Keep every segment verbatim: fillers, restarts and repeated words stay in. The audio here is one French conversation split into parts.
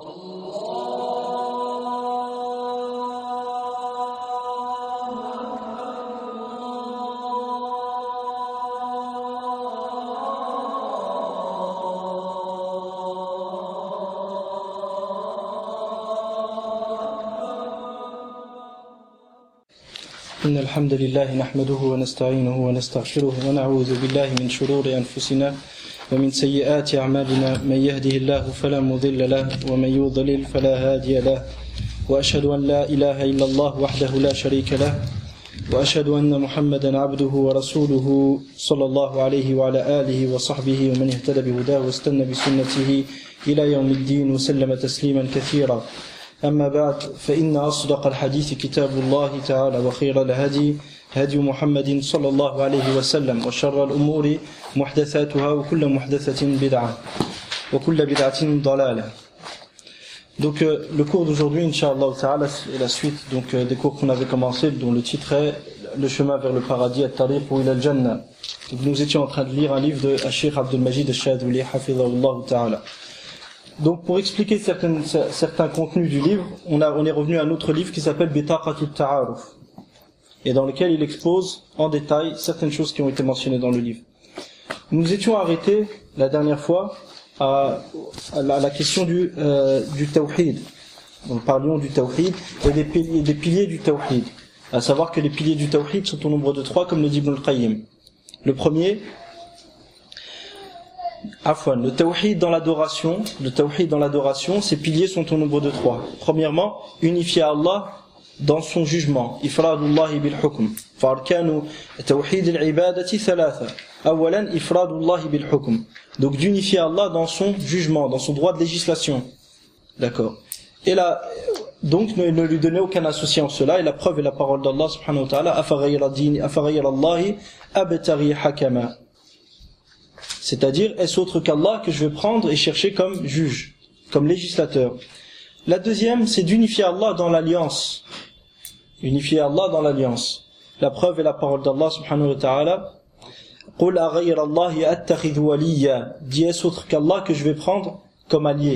إن الحمد لله نحمده ونستعينه ونستغفره ونعوذ بالله من شرور أنفسنا ومن سيئات أعمالنا من يهده الله فلا مضل له ومن يضلل فلا هادي له وأشهد أن لا إله إلا الله وحده لا شريك له وأشهد أن محمدا عبده ورسوله صلى الله عليه وعلى آله وصحبه ومن اهتدى بهداه واستنى بسنته إلى يوم الدين وسلم تسليما كثيرا. أما بعد فإن أصدق الحديث كتاب الله تعالى وخير الهدي هدي محمد صلى الله عليه وسلم وشر الأمور محدثاتها وكل محدثة بدعة وكل بدعة ضلالة. Donc euh, le cours d'aujourd'hui, Inch'Allah Ta'ala, est la suite donc, euh, des cours qu'on avait commencé, dont le titre est Le chemin vers le paradis, At-Tariq ila al-Jannah. Donc nous étions en train de lire un livre de Cheikh Abdul Majid al-Shadhili, Hafidhahullah Ta'ala. Donc pour expliquer certaines, certains contenus du livre, on, a, on est revenu à un autre livre qui s'appelle Bitaqatut Ta'aruf, et dans lequel il expose en détail certaines choses qui ont été mentionnées dans le livre. Nous étions arrêtés la dernière fois à, à, la, à la question du, euh, du tawhid. Donc parlions du tawhid et des piliers, des piliers du tawhid. À savoir que les piliers du tawhid sont au nombre de trois, comme le dit Ibn al-Qayyim. Le premier, Afwan, le tawhid dans l'adoration, le tawhid dans l'adoration, ses piliers sont au nombre de trois. Premièrement, unifier Allah dans son jugement. Ifradullahi bil hukm. Fa'arkanu tawhid al-ibadati thalatha. Awalan ifradullahi bil hukm. Donc d'unifier Allah dans son jugement, dans son droit de législation. D'accord. Et là, donc ne, ne lui donner aucun associé en cela. Et la preuve est la parole d'Allah subhanahu wa ta'ala. Afaghayra dini, afaghayra Allahi abtaghi hakama. C'est-à-dire, est-ce autre qu'Allah que je vais prendre et chercher comme juge, comme législateur. La deuxième, c'est d'unifier Allah dans l'alliance. Unifier Allah dans l'alliance. La preuve est la parole d'Allah subhanahu wa ta'ala. Qul aghayra Allahi attakhidhu waliya. Dis, est-ce autre qu'Allah que je vais prendre comme allié.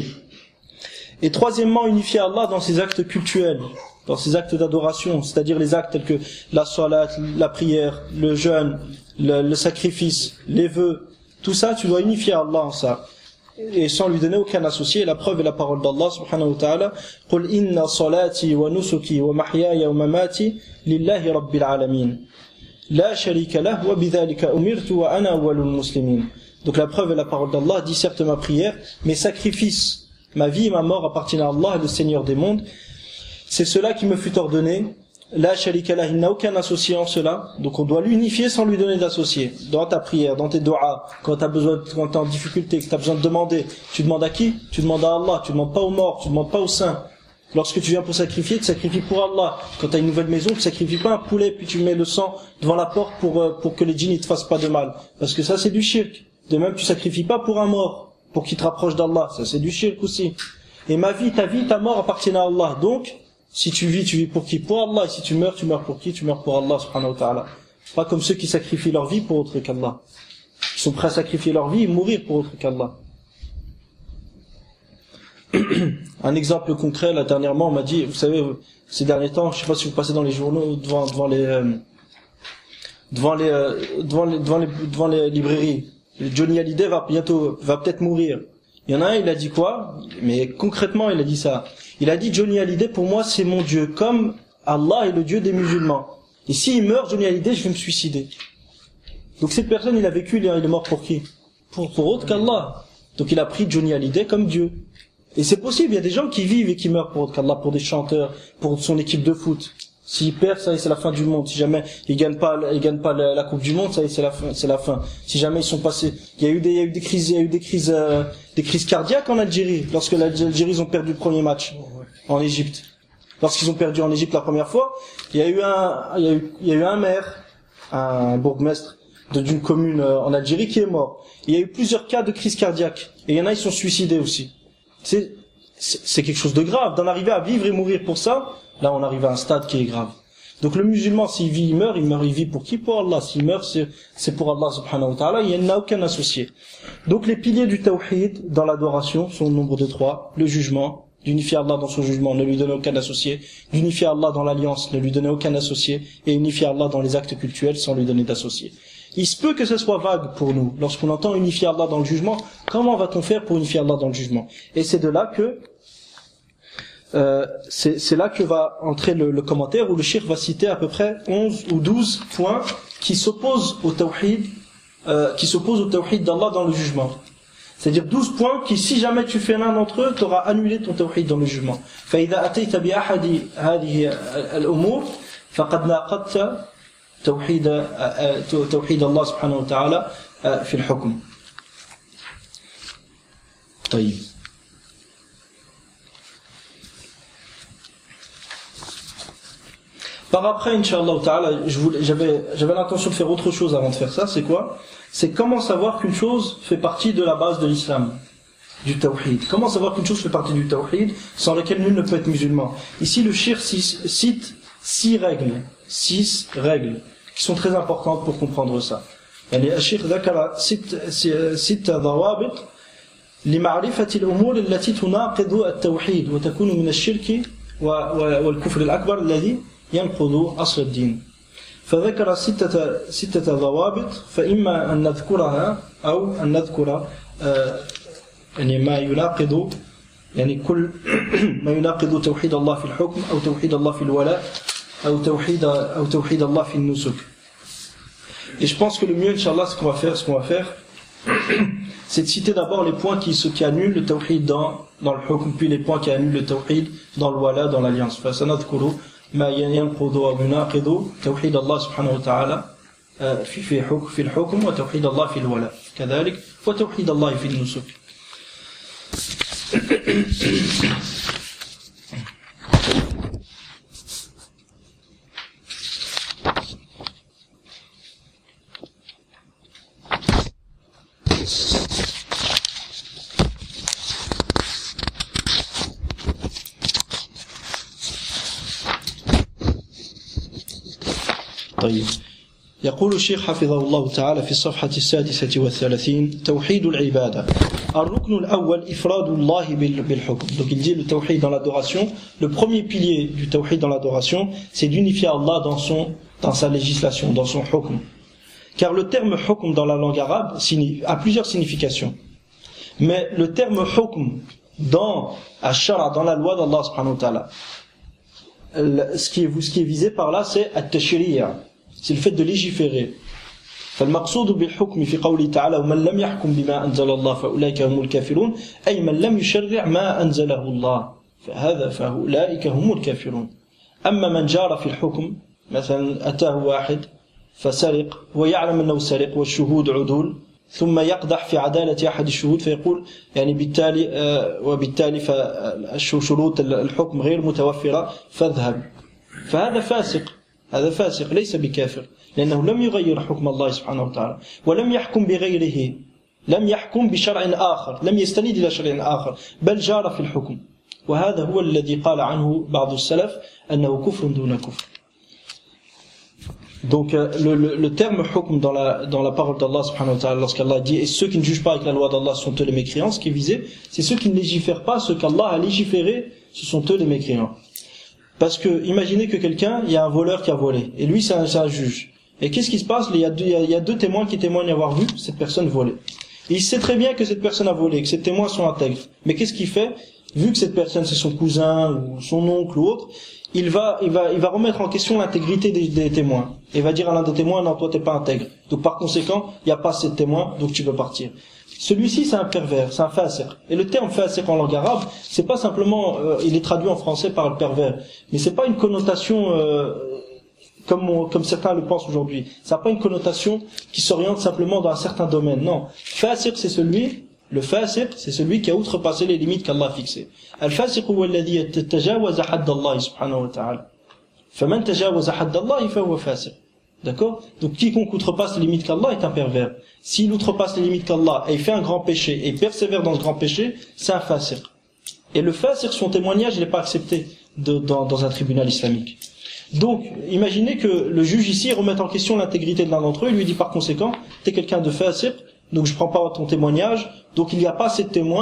Et troisièmement, unifier Allah dans ses actes cultuels, dans ses actes d'adoration, c'est-à-dire les actes tels que la salat, la prière, le jeûne, le, le sacrifice, les vœux. Tout ça, tu dois unifier Allah en ça. Et sans lui donner aucun associé. La preuve est la parole d'Allah subhanahu wa ta'ala. Qul inna salati wa nusuki wa mahyaya wa mamati lillahi rabbil alamin. La sharika lah wa bidhalika umirtu wa ana awwalul muslimin. Donc la preuve est la parole d'Allah. Dit certes ma prière, mes sacrifices, ma vie et ma mort appartiennent à Allah, le Seigneur des mondes. C'est cela qui me fut ordonné. La sharika lah, il n'a aucun associé en cela, donc on doit l'unifier sans lui donner d'associé. Dans ta prière, dans tes doigts, quand tu as besoin, quand tu es en difficulté, que tu as besoin de demander, tu demandes à qui? Tu demandes à Allah, tu demandes pas aux morts, tu demandes pas aux saints. Lorsque tu viens pour sacrifier, tu sacrifies pour Allah. Quand tu as une nouvelle maison, tu sacrifies pas un poulet puis tu mets le sang devant la porte pour pour que les djinns ne te fassent pas de mal, parce que ça c'est du shirk. De même, tu sacrifies pas pour un mort pour qu'il te rapproche d'Allah, ça c'est du shirk aussi. Et ma vie, ta vie, ta mort appartiennent à Allah. Donc si tu vis, tu vis pour qui? Pour Allah. Et si tu meurs, tu meurs pour qui? Tu meurs pour Allah subhanahu wa ta'ala. Pas comme ceux qui sacrifient leur vie pour autre qu'Allah. Ils sont prêts à sacrifier leur vie et mourir pour autre qu'Allah. Un exemple concret, là dernièrement, on m'a dit, vous savez, ces derniers temps, je sais pas si vous passez dans les journaux, devant, devant les, euh, devant les, euh, devant les, devant les, devant les librairies. Johnny Hallyday va bientôt, va peut-être mourir. Il y en a un, il a dit quoi? Mais concrètement, il a dit ça. Il a dit, Johnny Hallyday, pour moi, c'est mon Dieu, comme Allah est le Dieu des musulmans. Et s'il meurt, Johnny Hallyday, je vais me suicider. Donc cette personne, il a vécu, il est mort pour qui? Pour, pour autre qu'Allah. Donc il a pris Johnny Hallyday comme Dieu. Et c'est possible, il y a des gens qui vivent et qui meurent pour autre qu'Allah, pour des chanteurs, pour son équipe de foot. S'il perd, ça y est, c'est la fin du monde. Si jamais ils gagnent pas, ils gagnent pas la, la Coupe du Monde, ça y est, c'est la fin, c'est la fin. Si jamais ils sont passés, il y a eu des, il y a eu des crises, il y a eu des crises, euh, des crises cardiaques en Algérie, lorsque l'Algérie, ils ont perdu le premier match en Égypte. Lorsqu'ils ont perdu en Égypte la première fois, il y a eu un, il y a eu, il y a eu un maire, un bourgmestre de, d'une commune en Algérie qui est mort. Il y a eu plusieurs cas de crise cardiaque. Et il y en a, ils sont suicidés aussi. C'est, c'est, c'est quelque chose de grave. D'en arriver à vivre et mourir pour ça, là, on arrive à un stade qui est grave. Donc le musulman, s'il vit, il meurt, il meurt, il vit pour qui? Pour Allah. S'il meurt, c'est, c'est pour Allah subhanahu wa ta'ala, il n'a aucun associé. Donc les piliers du tawhid dans l'adoration sont au nombre de trois. Le jugement, d'unifier Allah dans son jugement, ne lui donner aucun associé, d'unifier Allah dans l'alliance, ne lui donner aucun associé, et unifier Allah dans les actes cultuels sans lui donner d'associé. Il se peut que ce soit vague pour nous. Lorsqu'on entend unifier Allah dans le jugement, comment va-t-on faire pour unifier Allah dans le jugement? Et c'est de là que euh, c'est, c'est là que va entrer le, le commentaire où le cheikh va citer à peu près onze ou douze points qui s'opposent au tawhid, euh, qui s'opposent au tawhid d'Allah dans le jugement. C'est-à-dire douze points qui, si jamais tu fais l'un d'entre eux, tu auras annulé ton tawhid dans le jugement. فَإِذَا أَتَيْتَ بِأَحَدِ هَذِهِ الْأُمُورِ فَقَدْ نَاقَضْتَ توحيد توحيد الله سبحانه وتعالى في الحكم. طيب. Par après, Inch'Allah Ta'ala, je voulais, j'avais, j'avais l'intention de faire autre chose avant de faire ça, c'est quoi? C'est comment savoir qu'une chose fait partie de la base de l'islam, du tawhid. Comment savoir qu'une chose fait partie du tawhid, sans laquelle nul ne peut être musulman? Ici, le cheikh cite six règles, six règles, qui sont très importantes pour comprendre ça. يعني الشيخ ذكر ست ست ضوابط لمعرفة الأمور التي تناقض التوحيد وتكون من الشرك والكفر الأكبر الذي ينقض أصل الدين. فذكر ستة ستة ضوابط فإما أن نذكرها أو أن نذكر يعني ما يناقض يعني كل ما يناقض توحيد الله في الحكم أو توحيد الله في الولاء أو توحيد أو توحيد الله في النسك. Et je pense que le mieux, Inch'Allah, ce qu'on va faire, ce qu'on va faire, c'est de citer d'abord les points qui, qui annulent le tawhid dans, dans le hukm, puis les points qui annulent le tawhid dans le wala, dans l'alliance. فسنذكر ما ينقض ويناقض توحيد الله سبحانه وتعالى في في حكم في الحكم وتوحيد الله في الولاء كذلك وتوحيد الله في النسك. طيب. يقول الشيخ حفظه الله تعالى في الصفحة السادسة والثلاثين توحيد العبادة الركن الأول إفراد الله بالحكم. Donc il dit le tawhid dans l'adoration, le premier pilier du tawhid dans l'adoration, c'est d'unifier Allah dans son dans sa législation, dans son hukm. Car le terme hukm dans la langue arabe a plusieurs significations. Mais le terme hukm dans ash-shara, dans la loi d'Allah subhanahu wa ta'ala, ce qui est, ce qui est visé par là, c'est at-tashri', c'est le fait de légiférer. فالمقصود بالحكم في قوله تعالى ومن لم يحكم بما أنزل الله فأولئك هم الكافرون أي من لم يشرع ما أنزله الله فهذا فأولئك هم الكافرون. أما من جار في الحكم مثلا أتاه واحد فسرق ويعلم أنه سرق والشهود عدول ثم يقدح في عدالة أحد الشهود فيقول يعني بالتالي وبالتالي فشروط الحكم غير متوفرة فاذهب فهذا فاسق هذا فاسق ليس بكافر لأنه لم يغير حكم الله سبحانه وتعالى ولم يحكم بغيره لم يحكم بشرع آخر لم يستند إلى شرع آخر بل جار في الحكم وهذا هو الذي قال عنه بعض السلف أنه كفر دون كفر. Donc le, le, le terme hukm dans la, dans la parole d'Allah subhanahu wa ta'ala, lorsqu'Allah dit et ceux qui ne jugent pas avec la loi d'Allah sont eux les mécréants, ce qui est visé, c'est ceux qui ne légifèrent pas, ce qu'Allah a légiféré, ce sont eux les mécréants. Parce que imaginez que quelqu'un, il y a un voleur qui a volé, et lui c'est un, c'est un juge. Et qu'est-ce qui se passe? Il y a deux, il y a deux témoins qui témoignent avoir vu cette personne voler. Et il sait très bien que cette personne a volé, que ces témoins sont intègres. Mais qu'est-ce qu'il fait? Vu que cette personne c'est son cousin ou son oncle ou autre, il va, il va, il va remettre en question l'intégrité des, des témoins. Et va dire à l'un des témoins, non, toi t'es pas intègre. Donc par conséquent, il n'y a pas assez de témoins, donc tu peux partir. Celui-ci, c'est un pervers, c'est un fasiq. Et le terme fasiq en langue arabe, c'est pas simplement, euh, il est traduit en français par le pervers, mais c'est pas une connotation euh, comme on, comme certains le pensent aujourd'hui. Ça n'a pas une connotation qui s'oriente simplement dans un certain domaine. Non, fasiq, c'est celui. Le fasiq, c'est celui qui a outrepassé les limites qu'Allah a fixées. Al-fasiq huwa alladhi yatajawaza hadd Allah subhanahu wa ta'ala. Faman tajawaza hadd Allah fa huwa fasiq. D'accord? Donc quiconque outrepasse les limites qu'Allah est un pervers. S'il outrepasse les limites qu'Allah et fait un grand péché et persévère dans ce grand péché, c'est un fasiq. Et le fasiq, son témoignage, il n'est pas accepté de, dans, dans un tribunal islamique. Donc, imaginez que le juge ici remette en question l'intégrité de l'un d'entre eux, il lui dit par conséquent, t'es quelqu'un de fasiq, donc je prends pas ton témoignage, donc il n'y a pas assez de témoins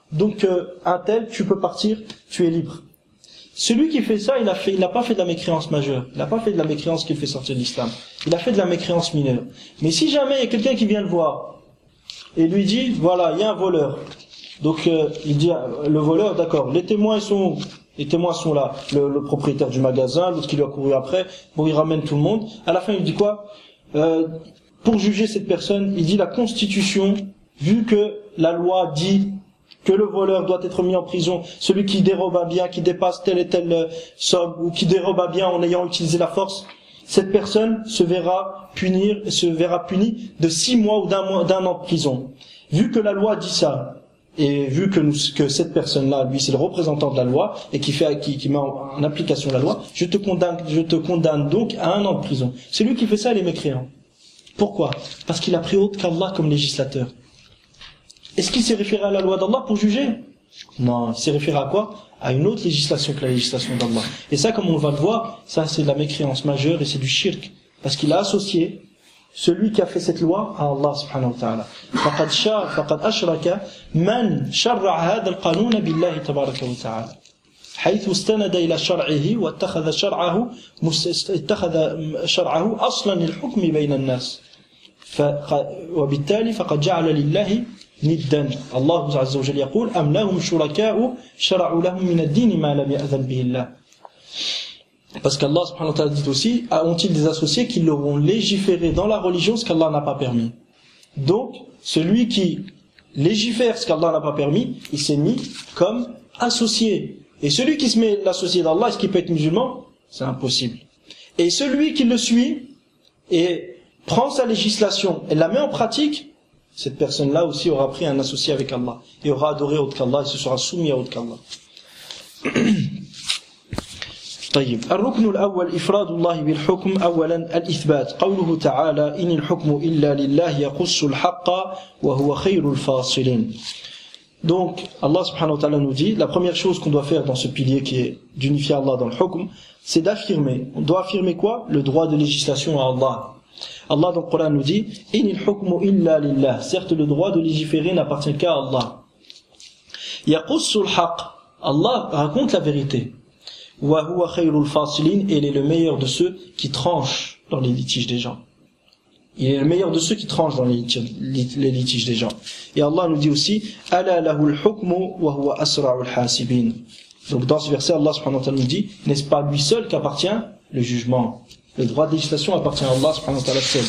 donc euh, un tel, tu peux partir, tu es libre. Celui qui fait ça, il a fait, il n'a pas fait de la mécréance majeure. Il n'a pas fait de la mécréance qui le fait sortir de l'islam. Il a fait de la mécréance mineure. Mais si jamais il y a quelqu'un qui vient le voir et lui dit, voilà, il y a un voleur. Donc euh, il dit, le voleur, d'accord, les témoins sont, les témoins sont là. Le, le propriétaire du magasin, l'autre qui lui a couru après. Bon, il ramène tout le monde. À la fin, il dit quoi? euh, Pour juger cette personne, il dit la Constitution, vu que la loi dit que le voleur doit être mis en prison, celui qui dérobe un bien, qui dépasse telle et telle somme, ou qui dérobe un bien en ayant utilisé la force, cette personne se verra punir, se verra punie de six mois ou d'un mois, d'un an de prison. Vu que la loi dit ça, et vu que nous, que cette personne-là, lui, c'est le représentant de la loi, et qui fait, qui, qui met en, en application la loi, je te condamne, je te condamne donc à un an de prison. Celui qui fait ça, il est mécréant. Pourquoi? Parce qu'il a pris autre qu'Allah comme législateur. Est-ce qu'il s'est référé à la loi d'Allah pour juger? Non, il s'est référé à quoi? À une autre législation que la législation d'Allah. Et ça, comme on va le voir, ça c'est de la mécréance majeure et c'est du shirk. Parce qu'il a associé celui qui a fait cette loi à Allah subhanahu wa ta'ala. فقد شا فقد أشرك من شرع هذا القانون بالله تبارك وتعالى. حيث استند إلى شرعه واتخذ شرعه اتخذ شرعه أصلا للحكم بين الناس. وبالتالي فقد جعل لله ندا. الله عز وجل يقول أم لهم شركاء شرعوا لهم من الدين ما لم يأذن به الله. Parce qu'Allah subhanahu wa ta'ala dit aussi, ont-ils des associés qui leur ont légiféré dans la religion ce qu'Allah n'a pas permis? Donc, celui qui légifère ce qu'Allah n'a pas permis, il s'est mis comme associé. Et celui qui se met l'associé d'Allah, est-ce qu'il peut être musulman? C'est impossible. Et celui qui le suit et prend sa législation et la met en pratique, cette personne-là aussi aura pris un associé avec Allah et aura adoré autre qu'Allah et se sera soumis à autre qu'Allah. طيب الركن الأول إفراد الله بالحكم أولا الإثبات قوله تعالى إن الحكم إلا لله يقص الحق وهو خير الفاصلين. Donc Allah subhanahu wa ta'ala nous dit la première chose qu'on doit faire dans ce pilier qui est d'unifier Allah dans le hukm, c'est d'affirmer. On doit affirmer quoi? Le droit de législation à Allah. Allah dans le Coran nous dit inil hukmu illa lillah. Certes, le droit de légiférer n'appartient qu'à Allah. Yaqussul haqq. Allah raconte la vérité. Wa huwa khayrul fasilin, et il est le meilleur de ceux qui tranchent dans les litiges des gens. Il est le meilleur de ceux qui tranchent dans les litiges, les litiges des gens. Et Allah nous dit aussi ala lahul hukmu wa huwa asra'ul hasibin. Donc dans ce verset, Allah subhanahu wa ta'ala nous dit, n'est-ce pas lui seul qu'appartient le jugement? Le droit de législation appartient à Allah subhanahu wa ta'ala seul.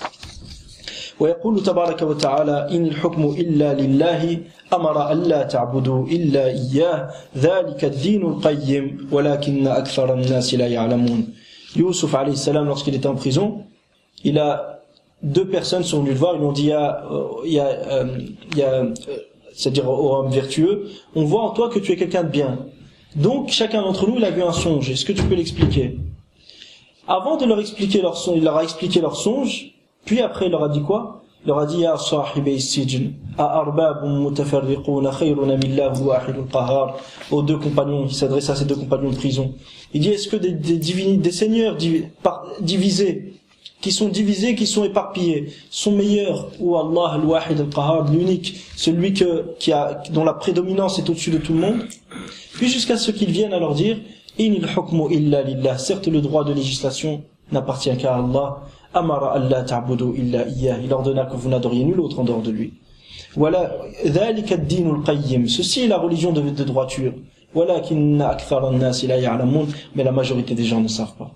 ويقول تبارك وتعالى إن الحكم إلا لله أمر ألا تعبدوا إلا إياه ذلك الدين القيم ولكن أكثر الناس لا يعلمون. Youssouf alayhi salam, lorsqu'il était en prison, il a deux personnes sont venues le voir, ils lui ont dit il y a, il y a, euh, il y a euh, c'est-à-dire au homme vertueux, on voit en toi que tu es quelqu'un de bien. Donc chacun d'entre nous il a vu un songe, est-ce que tu peux l'expliquer? Avant de leur expliquer leur songe, il leur a expliqué leur songe. Puis après, il leur a dit quoi? Il leur a dit Ya sahibay sijn, a arbabun mutafarriquna khayrun amillahu wahidul qahhar. Aux deux compagnons, il s'adresse à ces deux compagnons de prison. Il dit est-ce que des, des, divini, des seigneurs div, par, divisés, qui sont divisés, qui sont éparpillés, sont meilleurs ou Allah al-wahid al-qahhar, l'unique, celui que, qui a, dont la prédominance est au-dessus de tout le monde? Puis jusqu'à ce qu'ils viennent à leur dire inil hukmu illa lillah. Certes, le droit de législation n'appartient qu'à Allah. Amara alla ta'budu illa iyyah. Il ordonna que vous n'adoriez nul autre en dehors de lui. Voilà, dhalika ad-dinul qayyim. Ceci est la religion de, de droiture. Walakinna akthara an-nas la ya'lamun. Mais la majorité des gens ne savent pas.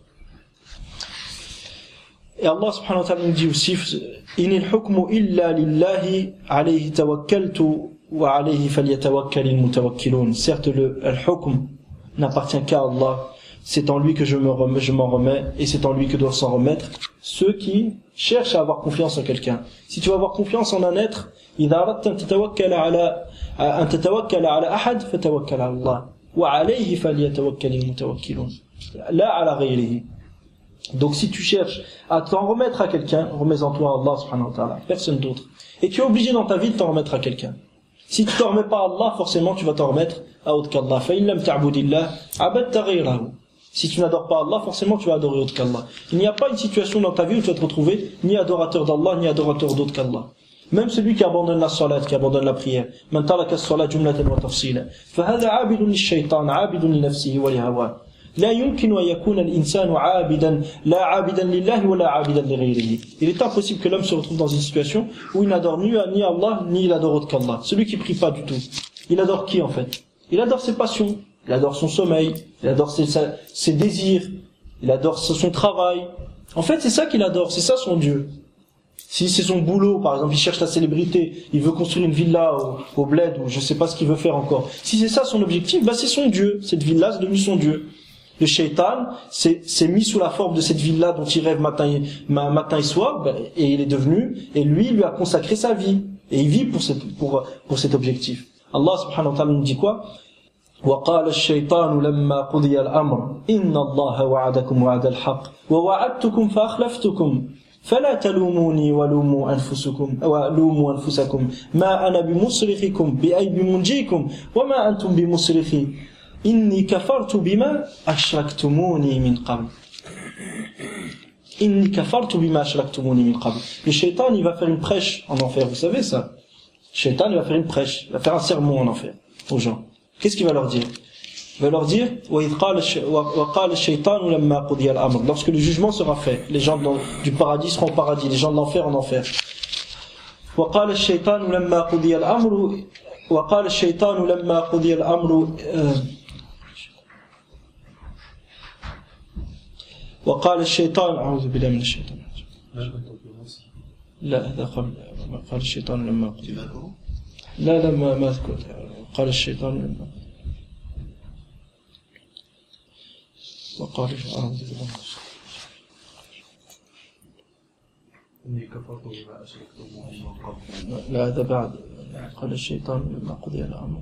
Et Allah subhanahu wa ta'ala nous dit aussi inil hukmu illa lillahi alayhi tawakkaltu wa alayhi falyatawakkalil mutawakkilun. Certes, le al-hukm n'appartient qu'à Allah. C'est en lui que je me remets, je m'en remets, et c'est en lui que doivent s'en remettre ceux qui cherchent à avoir confiance en quelqu'un. Si tu veux avoir confiance en un être, إذا أردت أن تتوكل على أن تتوكل على أحد فتوكل على الله وعليه فليتوكل المتوكلون لا على غيره. Donc si tu cherches à t'en remettre à quelqu'un, remets-en toi à Allah subhanahu wa ta'ala, personne d'autre. Et tu es obligé dans ta vie de t'en remettre à quelqu'un. Si tu t'en remets pas à Allah, forcément tu vas t'en remettre à autre qu'Allah. فإن لم تعبد الله عبدت غيره. Si tu n'adores pas Allah, forcément tu vas adorer autre qu'Allah. Il n'y a pas une situation dans ta vie où tu vas te retrouver ni adorateur d'Allah, ni adorateur d'autre qu'Allah. Même celui qui abandonne la salat, qui abandonne la prière. Man taraka as-salat jumlatan wa tafsila. Fahadha 'abidun lish-shaytan 'abidun li nafsihi wa li hawa. لا يمكن أن يكون الإنسان عابدا لا عابدا لله ولا عابدا لغيره. Il est impossible que l'homme se retrouve dans une situation où il n'adore ni ni Allah ni il adore autre qu'Allah. Celui qui prie pas du tout, il adore qui en fait? Il adore ses passions, il adore son sommeil, il adore ses, ses désirs, il adore son travail. En fait, c'est ça qu'il adore, c'est ça son Dieu. Si c'est son boulot, par exemple, il cherche la célébrité, il veut construire une villa au, au bled ou je sais pas ce qu'il veut faire encore. Si c'est ça son objectif, bah c'est son Dieu. Cette villa, c'est devenu son Dieu. Le shaitan s'est, s'est mis sous la forme de cette ville-là dont il rêve matin et, matin et soir, et il est devenu, et lui, il lui a consacré sa vie. Et il vit pour, cette, pour, pour cet objectif. Allah subhanahu wa ta'ala nous dit quoi? وَقَالَ الشَّيْطَانُ لَمَّا قُضِيَ الْأَمْرُ إِنَّ اللَّهَ وَعَدَكُمْ وَعْدَ الْحَقِّ وَوَعَدْتُكُمْ فَأَخْلَفْتُكُمْ فَلَا تَلُومُونِي وَلُومُوا أَنفُسَكُمْ وَلُومُوا أَنفُسَكُمْ مَا أَنَا بِمُصْرِخِكُمْ بِأَيْ بِمُنْجِيكُمْ وَمَا أَنْتُمْ بِمُصْرِخِي إني كفرت بما أشركتموني من قبل إني كفرت بما أشركتموني من قبل. Le shaitan, il va faire une prêche en enfer, vous savez ça? Le shaitan, il va faire une prêche, il va faire un sermon en enfer aux gens. Qu'est-ce qu'il va leur dire? Il va leur dire وَإِذْ قَالَ الشَّيْطَانُ لَمَّا قُضِيَ الْأَمْرُ. Lorsque le jugement sera fait, les gens du paradis seront au paradis, les gens de l'enfer en enfer. وَقَالَ الشَّيْطَانُ لَمَّا قُضِيَ الْأَمْرُ وَقَالَ الشَّيْطَانُ لَمَّا قُضِيَ الْأَمْرُ وقال الشيطان أعوذ بالله من الشيطان لا هذا قبل قال الشيطان لما لا لا ما ما أذكر قال الشيطان لما وقال أعوذ بالله إني كفرت بما أشركتموه من قبل لا هذا بعد قال الشيطان لما قضي الأمر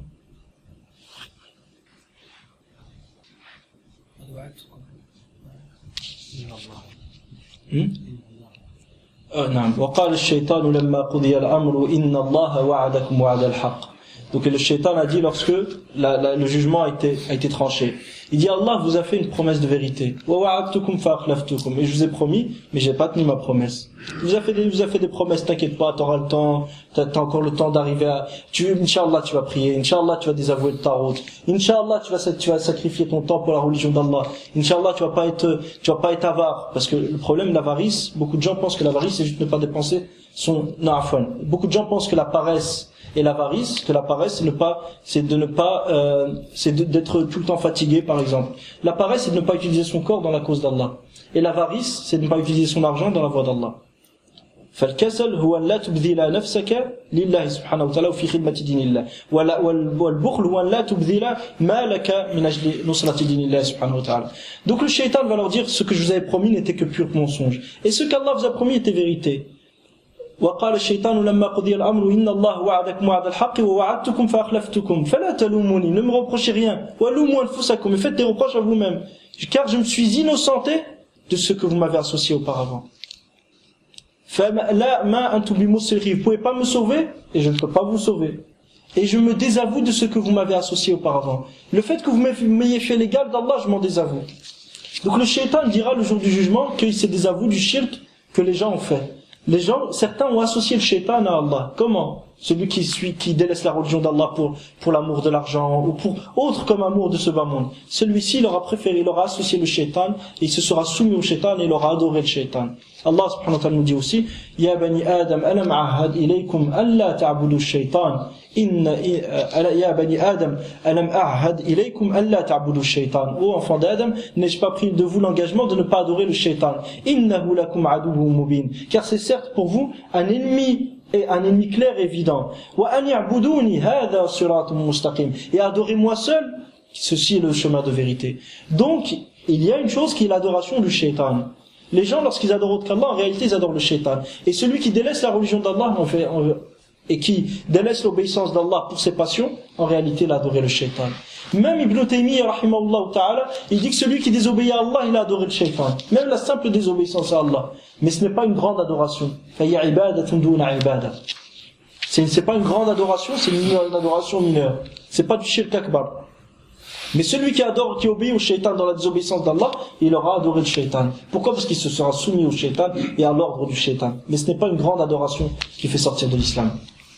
آه نعم وقال الشيطان لما قضي الأمر إن الله وعدكم وعد الحق. Donc le shaitan a dit lorsque la, la, le jugement a été, a été tranché, il dit Allah vous a fait une promesse de vérité et je vous ai promis mais j'ai pas tenu ma promesse. Il vous a fait des, vous a fait des promesses, t'inquiète pas, t'auras le temps, t'as, t'as encore le temps d'arriver à, tu, Inch'Allah tu vas prier, Inch'Allah tu vas désavouer le tarot, Inch'Allah tu vas, tu vas sacrifier ton temps pour la religion d'Allah, Inch'Allah tu vas pas être, tu vas pas être avare, parce que le problème de l'avarice, beaucoup de gens pensent que l'avarice c'est juste ne pas dépenser son, non, afwan. Beaucoup de gens pensent que la paresse et l'avarice, que la paresse, c'est ne pas, c'est de ne pas, euh, c'est de, d'être tout le temps fatigué, par exemple. La paresse, c'est de ne pas utiliser son corps dans la cause d'Allah. Et l'avarice, c'est de ne pas utiliser son argent dans la voie d'Allah. فالكسل هو أن لا تبذل نفسك لله سبحانه وتعالى وفي خدمة دين الله والبخل هو أن لا تبذل مالك من أجل نصرة دين الله سبحانه وتعالى. Donc le shaitan va leur dire ce que je vous avais promis n'était que pur mensonge et ce qu'Allah vous a promis était vérité. وقال الشيطان لما قضي الأمر إن الله وعدكم وعد الحق ووعدتكم فأخلفتكم فلا تلوموني, ne me reprochez rien, ولوموا أنفسكم, et faites des reproches à vous-même, car je me suis innocenté de ce que vous m'avez associé auparavant. فلا ما أنتم بمصرخي, vous pouvez pas me sauver et je ne peux pas vous sauver, et je me désavoue de ce que vous m'avez associé auparavant. Le fait que vous m'ayez fait l'égal d'Allah, je m'en désavoue. Donc le shaitan dira le jour du jugement qu'il se désavoue du shirk que les gens ont fait. Les gens, certains ont associé le shaitan à Allah. Comment? Celui qui suit, qui délaisse la religion d'Allah pour, pour l'amour de l'argent, ou pour autre comme amour de ce bas monde. Celui-ci, il aura préféré, il aura associé le shaitan, et il se sera soumis au shaitan, et il aura adoré le shaitan. Allah subhanahu wa ta'ala nous dit aussi, Ya bani Adam, alam ahad ilaykum, alla ta'budu shaitan. Inna, ya bani Adam, alam ahad ilaykum, alla ta'budu shaitan. Ô enfant d'Adam, n'ai-je pas pris de vous l'engagement de ne pas adorer le shaitan? Innahu lakum aduwwun mubin. Car c'est certes pour vous un ennemi, et un ennemi clair et évident. Wa an ya'buduni hadha siratun mustaqim. Et adorez-moi seul, ceci est le chemin de vérité. Donc, il y a une chose qui est l'adoration du shaitan. Les gens, lorsqu'ils adorent autre qu'Allah, en réalité, ils adorent le shaitan. Et celui qui délaisse la religion d'Allah, en fait, en, et qui délaisse l'obéissance d'Allah pour ses passions, en réalité, il a adoré le shaitan. Même Ibn Taymiyyah, rahimahullah ta'ala, il dit que celui qui désobéit à Allah, il a adoré le shaitan. Même la simple désobéissance à Allah. Mais ce n'est pas une grande adoration. C'est, c'est pas une grande adoration, c'est une, une adoration mineure. C'est pas du shirk akbar. Mais celui qui adore, qui obéit au shaitan dans la désobéissance d'Allah, il aura adoré le shaitan. Pourquoi? Parce qu'il se sera soumis au shaitan et à l'ordre du shaitan. Mais ce n'est pas une grande adoration qui fait sortir de l'islam.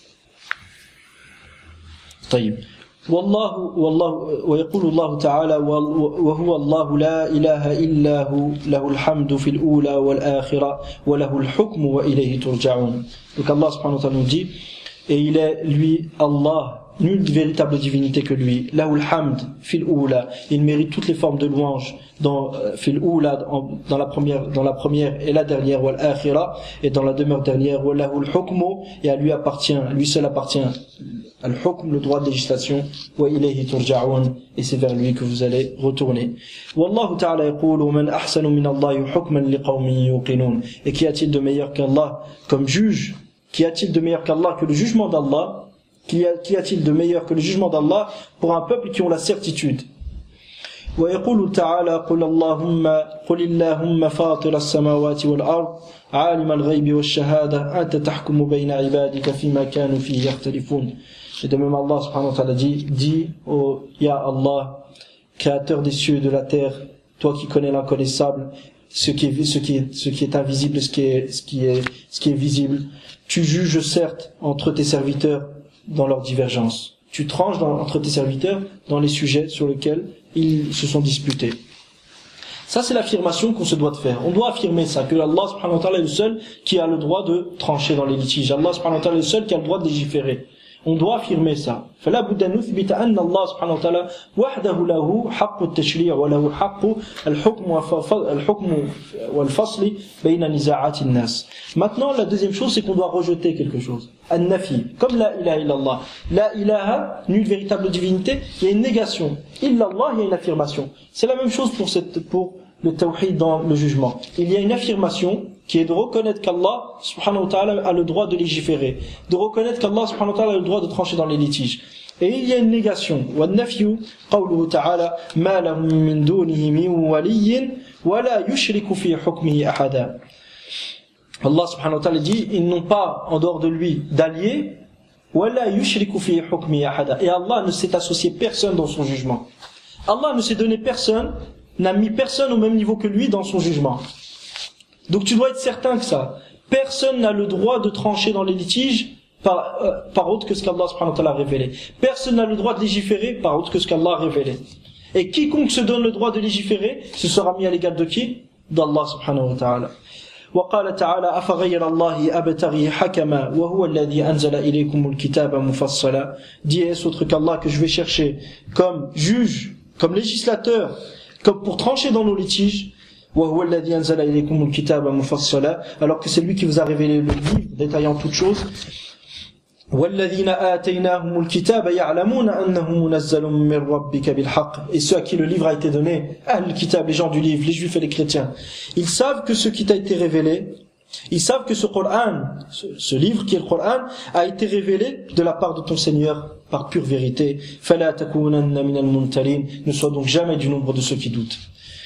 طيب والله والله ويقول الله تعالى وهو الله لا إله إلا هو له الحمد في الأولى والآخرة وله الحكم وإليه ترجعون. Donc Allah subhanahu wa ta'ala nous dit, et il est lui Allah, nulle véritable divinité que lui. Lahul hamd fil oula, il mérite toutes les formes de louange dans fil oula, dans la première dans la première et la dernière, wal akhira, et dans la demeure dernière, wa lahul hukmu, et à lui appartient, lui seul appartient al hukm, le droit de législation, wa ilayhi turja'un, et c'est vers lui que vous allez retourner. Wallahu ta'ala yaqulu man ahsanu min Allahi hukman liqaumin yuqinun. Et qu'y a-t-il de meilleur qu'Allah comme juge? Qu'y a-t-il de meilleur qu'Allah que le jugement d'Allah? Qu'y a-t-il de meilleur que le jugement d'Allah pour un peuple qui ont la certitude? ويقول تعالى قل اللهم قل اللهم فاطر السماوات والأرض عالم الغيب والشهادة أنت تحكم بين عبادك فيما كانوا فيه يختلفون. Et de même Allah subhanahu wa ta'ala dit, dit oh Ya Allah, créateur des cieux et de la terre, toi qui connais l'inconnaissable, ce qui est ce qui est ce qui est invisible, ce qui est ce qui est ce qui est visible, tu juges certes entre tes serviteurs dans leurs divergences. Tu tranches dans, entre tes serviteurs dans les sujets sur lesquels ils se sont disputés. Ça, c'est l'affirmation qu'on se doit de faire. On doit affirmer ça, que Allah subhanahu wa ta'ala est le seul qui a le droit de trancher dans les litiges. Allah subhanahu wa ta'ala est le seul qui a le droit de légiférer. On doit affirmer ça. فلا بد أن نثبت أن الله سبحانه وتعالى وحده له حق التشريع وله حق الحكم الحكم والفصل بين نزاعات الناس. Maintenant, la deuxième chose, c'est qu'on doit rejeter quelque chose. An-nafi, comme la ilaha illallah. La ilaha, nulle véritable divinité, il y a une négation. Illallah, il y a une affirmation. C'est la même chose pour cette, pour le tawhid dans le jugement. Il y a une affirmation qui est de reconnaître qu'Allah subhanahu wa ta'ala a le droit de légiférer, de reconnaître qu'Allah subhanahu wa ta'ala a le droit de trancher dans les litiges. Et il y a une négation. وَالنَّفْيُ قَوْلُهُ تَعَالَى مَا لَهُم مِّن دُونِهِ مِن وَلِيٍّ وَلَا يُشْرِكُ فِي حُكْمِهِ أَحَدًا. Allah subhanahu wa ta'ala dit, ils n'ont pas en dehors de lui d'alliés, وَلَا يُشْرِكُ فِي حُكْمِهِ أَحَدًا. Et Allah ne s'est associé personne dans son jugement. Allah ne s'est donné personne, n'a mis personne au même niveau que lui dans son jugement. Donc tu dois être certain que ça. Personne n'a le droit de trancher dans les litiges par, euh, par autre que ce qu'Allah subhanahu wa ta'ala a révélé. Personne n'a le droit de légiférer par autre que ce qu'Allah a révélé. Et quiconque se donne le droit de légiférer, se sera mis à l'égal de qui? D'Allah subhanahu wa ta'ala. وقال تعالى أفغير الله أبتغي حكما وهو الذي أنزل إليكم الكتاب مفصلا. Dit est-ce autre qu'Allah que je vais chercher comme juge, comme législateur, comme pour trancher dans nos litiges, وهو الذي أنزل إليكم الكتاب مفصلا, alors que c'est lui qui vous a révélé le livre détaillant toutes choses. والذين آتيناهم الكتاب يعلمون أنه منزل من ربك بالحق. Et ceux à qui le livre a été donné, Ahl Kitab, les gens du livre, les juifs et les chrétiens, ils savent que ce qui t'a été révélé, ils savent que ce Coran, ce, ce livre qui est le Coran, a été révélé de la part de ton Seigneur par pure vérité. فلا تكونن من الممترين. Ne sois donc jamais du nombre de ceux qui doutent.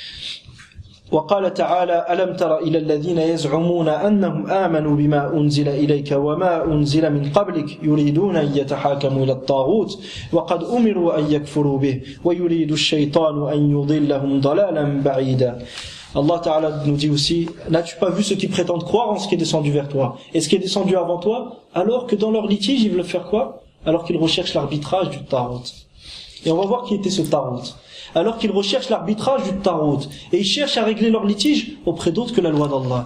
وقال تعالى ألم تر إلى الذين يزعمون أنهم آمنوا بما أنزل إليك وما أنزل من قبلك يريدون أن يتحاكموا إلى الطاغوت وقد أمروا أن يكفروا به ويريد الشيطان أن يضلهم ضلالا بعيدا. Allah Ta'ala nous dit aussi, n'as-tu pas vu ceux qui prétendent croire en ce qui est descendu vers toi et ce qui est descendu avant toi, alors que dans leur litige ils veulent faire quoi? Alors qu'ils recherchent l'arbitrage du Tarot. Et on va voir qui était ce Tarot. Alors qu'ils recherchent l'arbitrage du Tarot et ils cherchent à régler leur litige auprès d'autres que la loi d'Allah.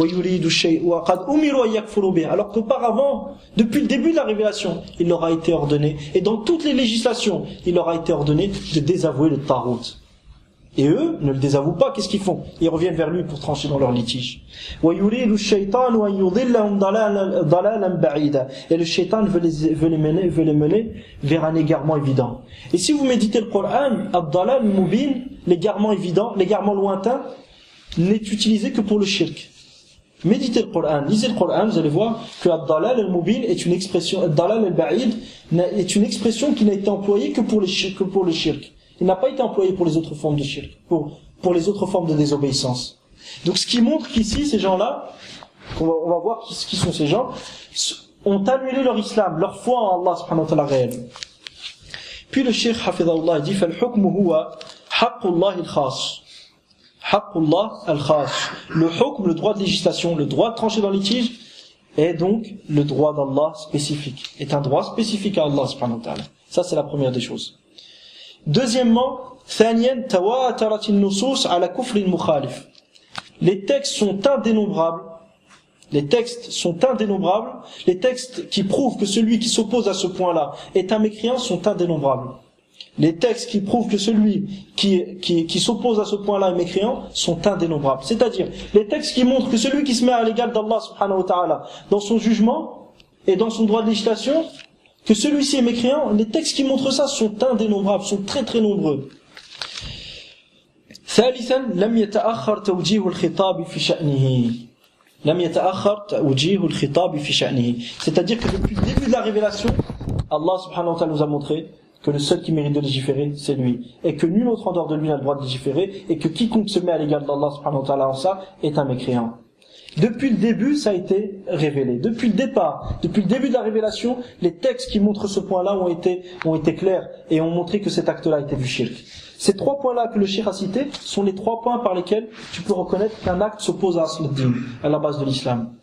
Alors qu'auparavant, depuis le début de la révélation, il leur a été ordonné, et dans toutes les législations, il leur a été ordonné de désavouer le Tarot. Et eux ne le désavouent pas, qu'est-ce qu'ils font? Ils reviennent vers lui pour trancher dans leur litige. Et le shaitan veut les, veut les mener, veut les mener vers un égarement évident. Et si vous méditez le Coran, ad-dalal al-mubin, l'égarement évident, l'égarement lointain, n'est utilisé que pour le shirk. Méditez le Coran, lisez le Coran, vous allez voir que ad-dalal al-mubin est une expression, ad-dalal al-ba'id est une expression qui n'a été employée que pour, les, que pour le shirk. Il n'a pas été employé pour les autres formes de shirk, pour, pour les autres formes de désobéissance. Donc ce qui montre qu'ici, ces gens-là, on va, on va voir qui, qui sont ces gens, ont annulé leur islam, leur foi en Allah subhanahu wa ta'ala réel. Puis le cheikh hafidhahullah dit فالحكم هو حق الله الخاص حق الله الخاص. Le hukm, le droit de législation, le droit de trancher dans le litige, est donc le droit d'Allah spécifique, est un droit spécifique à Allah subhanahu wa ta'ala. Ça c'est la première des choses. Deuxièmement, ثانيا تواترت النصوص على كفر المخالف. Les textes sont indénombrables. Les textes sont indénombrables. Les textes qui prouvent que celui qui s'oppose à ce point-là est un mécréant sont indénombrables. Les textes qui prouvent que celui qui, qui, qui s'oppose à ce point-là est mécréant sont indénombrables. C'est-à-dire, les textes qui montrent que celui qui se met à l'égal d'Allah subhanahu wa ta'ala dans son jugement et dans son droit de législation, que celui-ci est mécréant, les textes qui montrent ça sont indénombrables, sont très très nombreux. ثالثا لم يتأخر توجيه الخطاب في شأنه لم يتأخر توجيه الخطاب في شأنه. C'est-à-dire que depuis le début de la révélation, Allah subhanahu wa ta'ala nous a montré que le seul qui mérite de légiférer, c'est lui, et que nul autre en dehors de lui n'a le droit de légiférer, et que quiconque se met à l'égal d'Allah subhanahu wa ta'ala en ça est un mécréant. Depuis le début, ça a été révélé. Depuis le départ, depuis le début de la révélation, les textes qui montrent ce point-là ont été, ont été clairs et ont montré que cet acte-là était du shirk. Ces trois points-là que le cheikh a cités sont les trois points par lesquels tu peux reconnaître qu'un acte s'oppose à Asl-ad-Din, à la base de l'islam.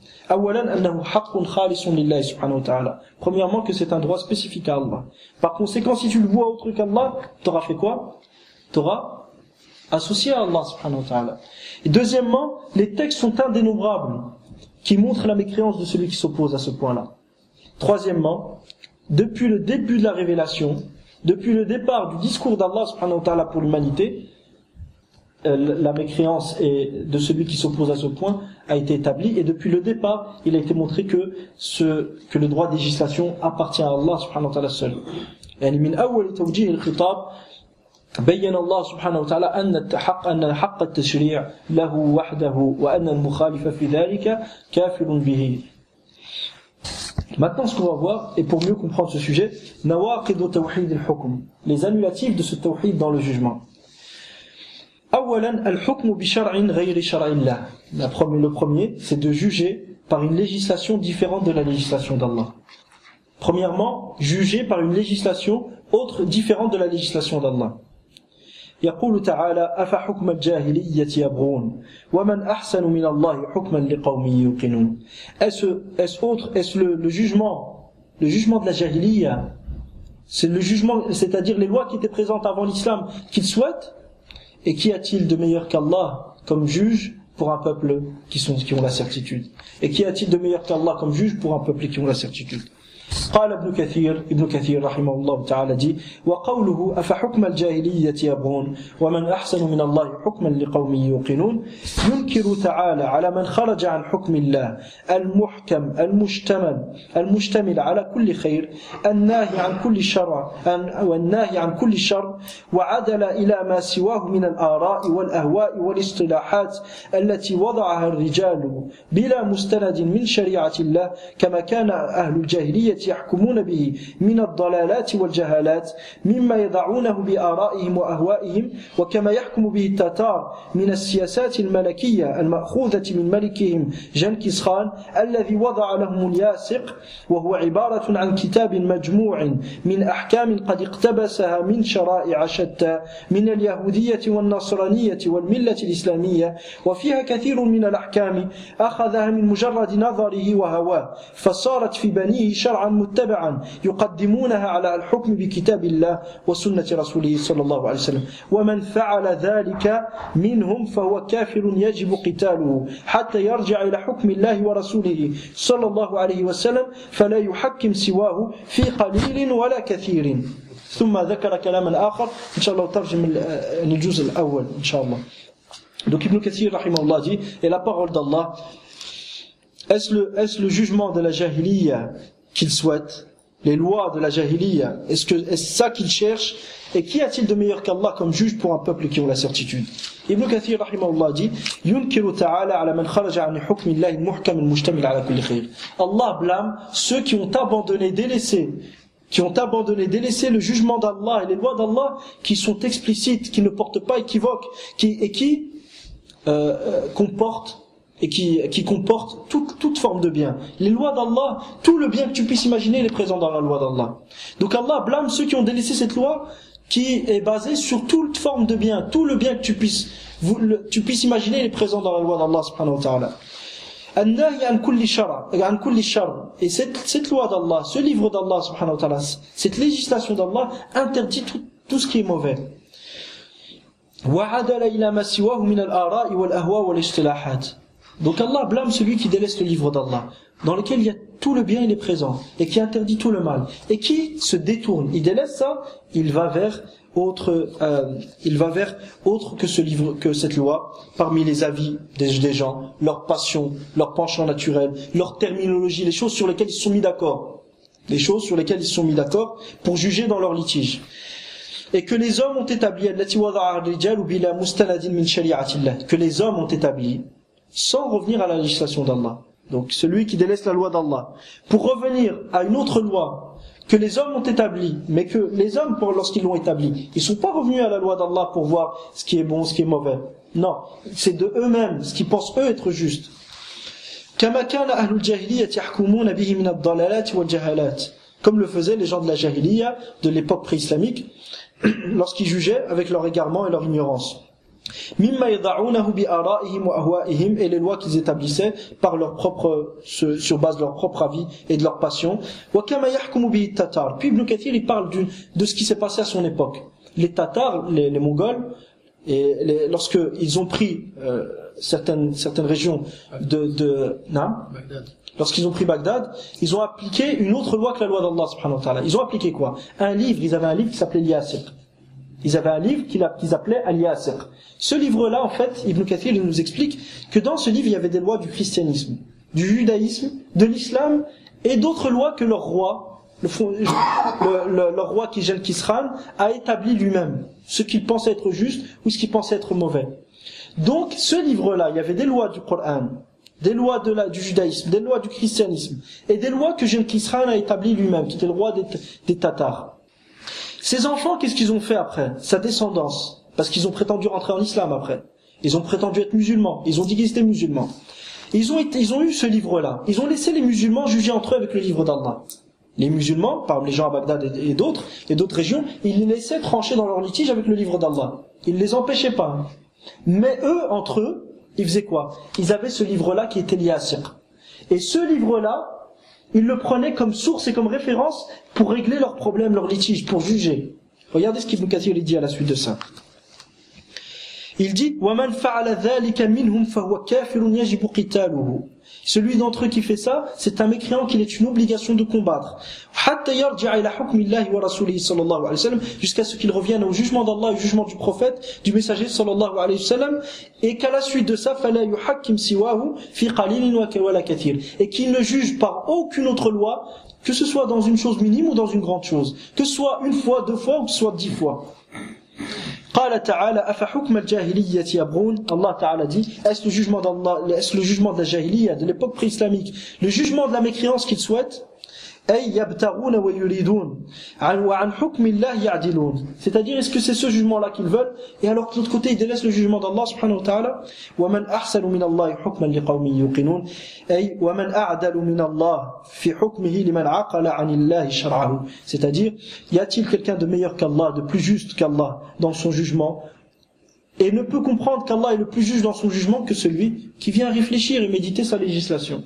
Premièrement, que c'est un droit spécifique à Allah. Par conséquent, si tu le vois autre qu'Allah, t'auras fait quoi? T'auras associé à Allah subhanahu wa ta'ala. Et deuxièmement, les textes sont indénombrables qui montrent la mécréance de celui qui s'oppose à ce point-là. Troisièmement, depuis le début de la révélation, depuis le départ du discours d'Allah subhanahu wa ta'ala pour l'humanité, la mécréance de celui qui s'oppose à ce point a été établie, et depuis le départ il a été montré que, ce, que le droit de législation appartient à Allah subhanahu wa ta'ala seul. يعني من أول توجيه الخطاب بين الله سبحانه وتعالى أن حق أن حق التشريع له وحده وأن المخالف في ذلك كافر به. Maintenant, ce qu'on va voir, et pour mieux comprendre ce sujet, nawaqid tawhid al-hukm, les annulatifs de ce tawhid dans le jugement. أولا الحكم بشرع غير شرع الله. Le premier, c'est de juger par une législation différente de la législation d'Allah. Premièrement, juger par une législation autre, différente de la législation d'Allah. يقول تعالى أفحكم الجاهلية يبغون ومن أحسن من الله حكما لقوم يوقنون. Est-ce, est-ce autre, est-ce le, le jugement, le jugement de la jahiliya, c'est le jugement, c'est-à-dire les lois qui étaient présentes avant l'islam qu'ils souhaitent, et qu'y a-t-il de meilleur qu'Allah comme juge pour un peuple qui, sont, qui ont la certitude? Et qu'y a-t-il de meilleur qu'Allah comme juge pour un peuple qui ont la certitude? قال ابن كثير ابن كثير رحمه الله تعالى دي وقوله أفحكم الجاهلية يبغون ومن أحسن من الله حكما لقوم يوقنون ينكر تعالى على من خرج عن حكم الله المحكم المشتمل المشتمل على كل خير الناهي عن كل شر والناهي عن كل شر وعدل إلى ما سواه من الآراء والأهواء والاصطلاحات التي وضعها الرجال بلا مستند من شريعة الله كما كان أهل الجاهلية يحكمون به من الضلالات والجهالات مما يضعونه بآرائهم وأهوائهم وكما يحكم به التتار من السياسات الملكية المأخوذة من ملكهم جنكيز خان الذي وضع لهم الياسق وهو عبارة عن كتاب مجموع من أحكام قد اقتبسها من شرائع شتى من اليهودية والنصرانية والملة الإسلامية وفيها كثير من الأحكام أخذها من مجرد نظره وهواه فصارت في بنيه شرعا متبعا يقدمونها على الحكم بكتاب الله وسنة رسوله صلى الله عليه وسلم ومن فعل ذلك منهم فهو كافر يجب قتاله حتى يرجع إلى حكم الله ورسوله صلى الله عليه وسلم فلا يحكم سواه في قليل ولا كثير. ثم ذكر كلاما آخر إن شاء الله ترجم الجزء الأول إن شاء الله. Donc Ibn Kathir rahimahullah dit, et la parole d'Allah, est-ce le, est-ce le jugement de la jahiliya qu'il souhaite, les lois de la jahiliya, est-ce que est-ce ça qu'il cherche, et qui a-t-il de meilleur qu'Allah comme juge pour un peuple qui ont la certitude? Ibn Kathir rahimahullah dit yunkiru ta'ala ala man kharaja an hukmi Allah al-muhkam al-mushtamil ala kulli khair. Allah blâme ceux qui ont abandonné, délaissé qui ont abandonné, délaissé le jugement d'Allah et les lois d'Allah qui sont explicites, qui ne portent pas équivoque, qui et qui euh, comportent et qui, qui comporte toute, toute forme de bien. Les lois d'Allah, tout le bien que tu puisses imaginer, il est présent dans la loi d'Allah. Donc Allah blâme ceux qui ont délaissé cette loi qui est basée sur toute forme de bien. Tout le bien que tu puisses, vous, le, tu puisses imaginer, il est présent dans la loi d'Allah subhanahu wa ta'ala. Et cette, cette loi d'Allah, ce livre d'Allah subhanahu wa ta'ala, cette législation d'Allah interdit tout, tout ce qui est mauvais. Donc Allah blâme celui qui délaisse le livre d'Allah, dans lequel il y a tout le bien, il est présent, et qui interdit tout le mal, et qui se détourne, il délaisse ça, il va vers autre, euh, il va vers autre que ce livre, que cette loi, parmi les avis des, des gens, leurs passions, leurs penchants naturels, leur terminologie, les choses sur lesquelles ils se sont mis d'accord, les choses sur lesquelles ils se sont mis d'accord pour juger dans leur litige. Et que les hommes ont établi, que les hommes ont établi, sans revenir à la législation d'Allah. Donc celui qui délaisse la loi d'Allah, pour revenir à une autre loi que les hommes ont établie, mais que les hommes, lorsqu'ils l'ont établie, ils sont pas revenus à la loi d'Allah pour voir ce qui est bon, ce qui est mauvais. Non, c'est de eux-mêmes, ce qu'ils pensent eux être juste. Comme le faisaient les gens de la Jahiliya, de l'époque pré-islamique, lorsqu'ils jugeaient avec leur égarement et leur ignorance. Et les lois qu'ils établissaient par leur propre, sur base de leur propre avis et de leur passion. Puis Ibn Kathir il parle du, de ce qui s'est passé à son époque. Les Tatars, les, les Mongols, et les, lorsque ils ont pris euh, certaines certaines régions de de non, lorsqu'ils ont pris Bagdad, ils ont appliqué une autre loi que la loi d'Allah subhanahu wa ta'ala. Ils ont appliqué quoi? Un livre, ils avaient un livre qui s'appelait l'Yasir. Ils avaient un livre qu'ils appelaient Al-Yasir. Ce livre-là, en fait, Ibn Kathir il nous explique que dans ce livre, il y avait des lois du christianisme, du judaïsme, de l'islam et d'autres lois que leur roi, le, le, le, leur roi qui gêne Kisran, a établi lui-même, ce qu'il pensait être juste ou ce qu'il pensait être mauvais. Donc, ce livre-là, il y avait des lois du Coran, des lois de la, du judaïsme, des lois du christianisme et des lois que Gengis Kisran a établies lui-même, qui était le roi des, des Tatars. Ces enfants, qu'est-ce qu'ils ont fait après? Sa descendance, parce qu'ils ont prétendu rentrer en islam après. Ils ont prétendu être musulmans. Ils ont dit qu'ils étaient musulmans. Ils ont été, ils ont eu ce livre-là. Ils ont laissé les musulmans juger entre eux avec le livre d'Allah. Les musulmans, parmi les gens à Bagdad et d'autres, et d'autres régions, ils les laissaient trancher dans leur litige avec le livre d'Allah. Ils ne les empêchaient pas. Mais eux, entre eux, ils faisaient quoi? Ils avaient ce livre-là qui était l'Yasir. Et ce livre-là, ils le prenaient comme source et comme référence pour régler leurs problèmes, leurs litiges, pour juger. Regardez ce qu'Ibn Kathir dit à la suite de ça. Il dit وَمَنْ فَعَلَ ذَلِكَ مِنْهُمْ فَهُوَ كَافِرٌ يَجِبُ قِتَالُهُ. Celui d'entre eux qui fait ça, c'est un mécréant qu'il est une obligation de combattre. حَتَّى يَرْجِعَ إِلَى حُكْمِ اللَّهِ وَرَسُولِهِ صلى الله عليه وسلم, jusqu'à ce qu'il revienne au jugement d'Allah et au jugement du prophète, du messager sallallahu alayhi wa sallam, et qu'à la suite de ça, فَلَا يُحَكِّمْ سِوَاهُ فِي قَلِيلٍ وَلَا كَثِيرٍ, et qu'il ne juge par aucune autre loi, que ce soit dans une chose minime ou dans une grande chose, que ce soit une fois, deux fois ou que ce soit dix fois. قال تعالى أفحكم الجاهلية يبغون. Allah Ta'ala dit, est-ce le jugement d'Allah, est-ce le jugement de la jahiliya, de l'époque pré-islamique, le jugement de la mécréance qu'ils souhaitent? أي يبتغون ويريدون وعن حكم الله يعدلون. C'est-à-dire, est-ce que c'est ce jugement-là qu'ils veulent, et alors que de l'autre côté ils délaissent le jugement d'Allah subhanahu wa ta'ala? ومن أحسن من الله حكما لقوم يوقنون أي ومن أعدل من الله في حكمه لمن عقل عن الله شرعه. C'est-à-dire, y a-t-il quelqu'un de meilleur qu'Allah, de plus juste qu'Allah dans son jugement, et ne peut comprendre qu'Allah est le plus juste dans son jugement que celui qui vient réfléchir et méditer sa législation.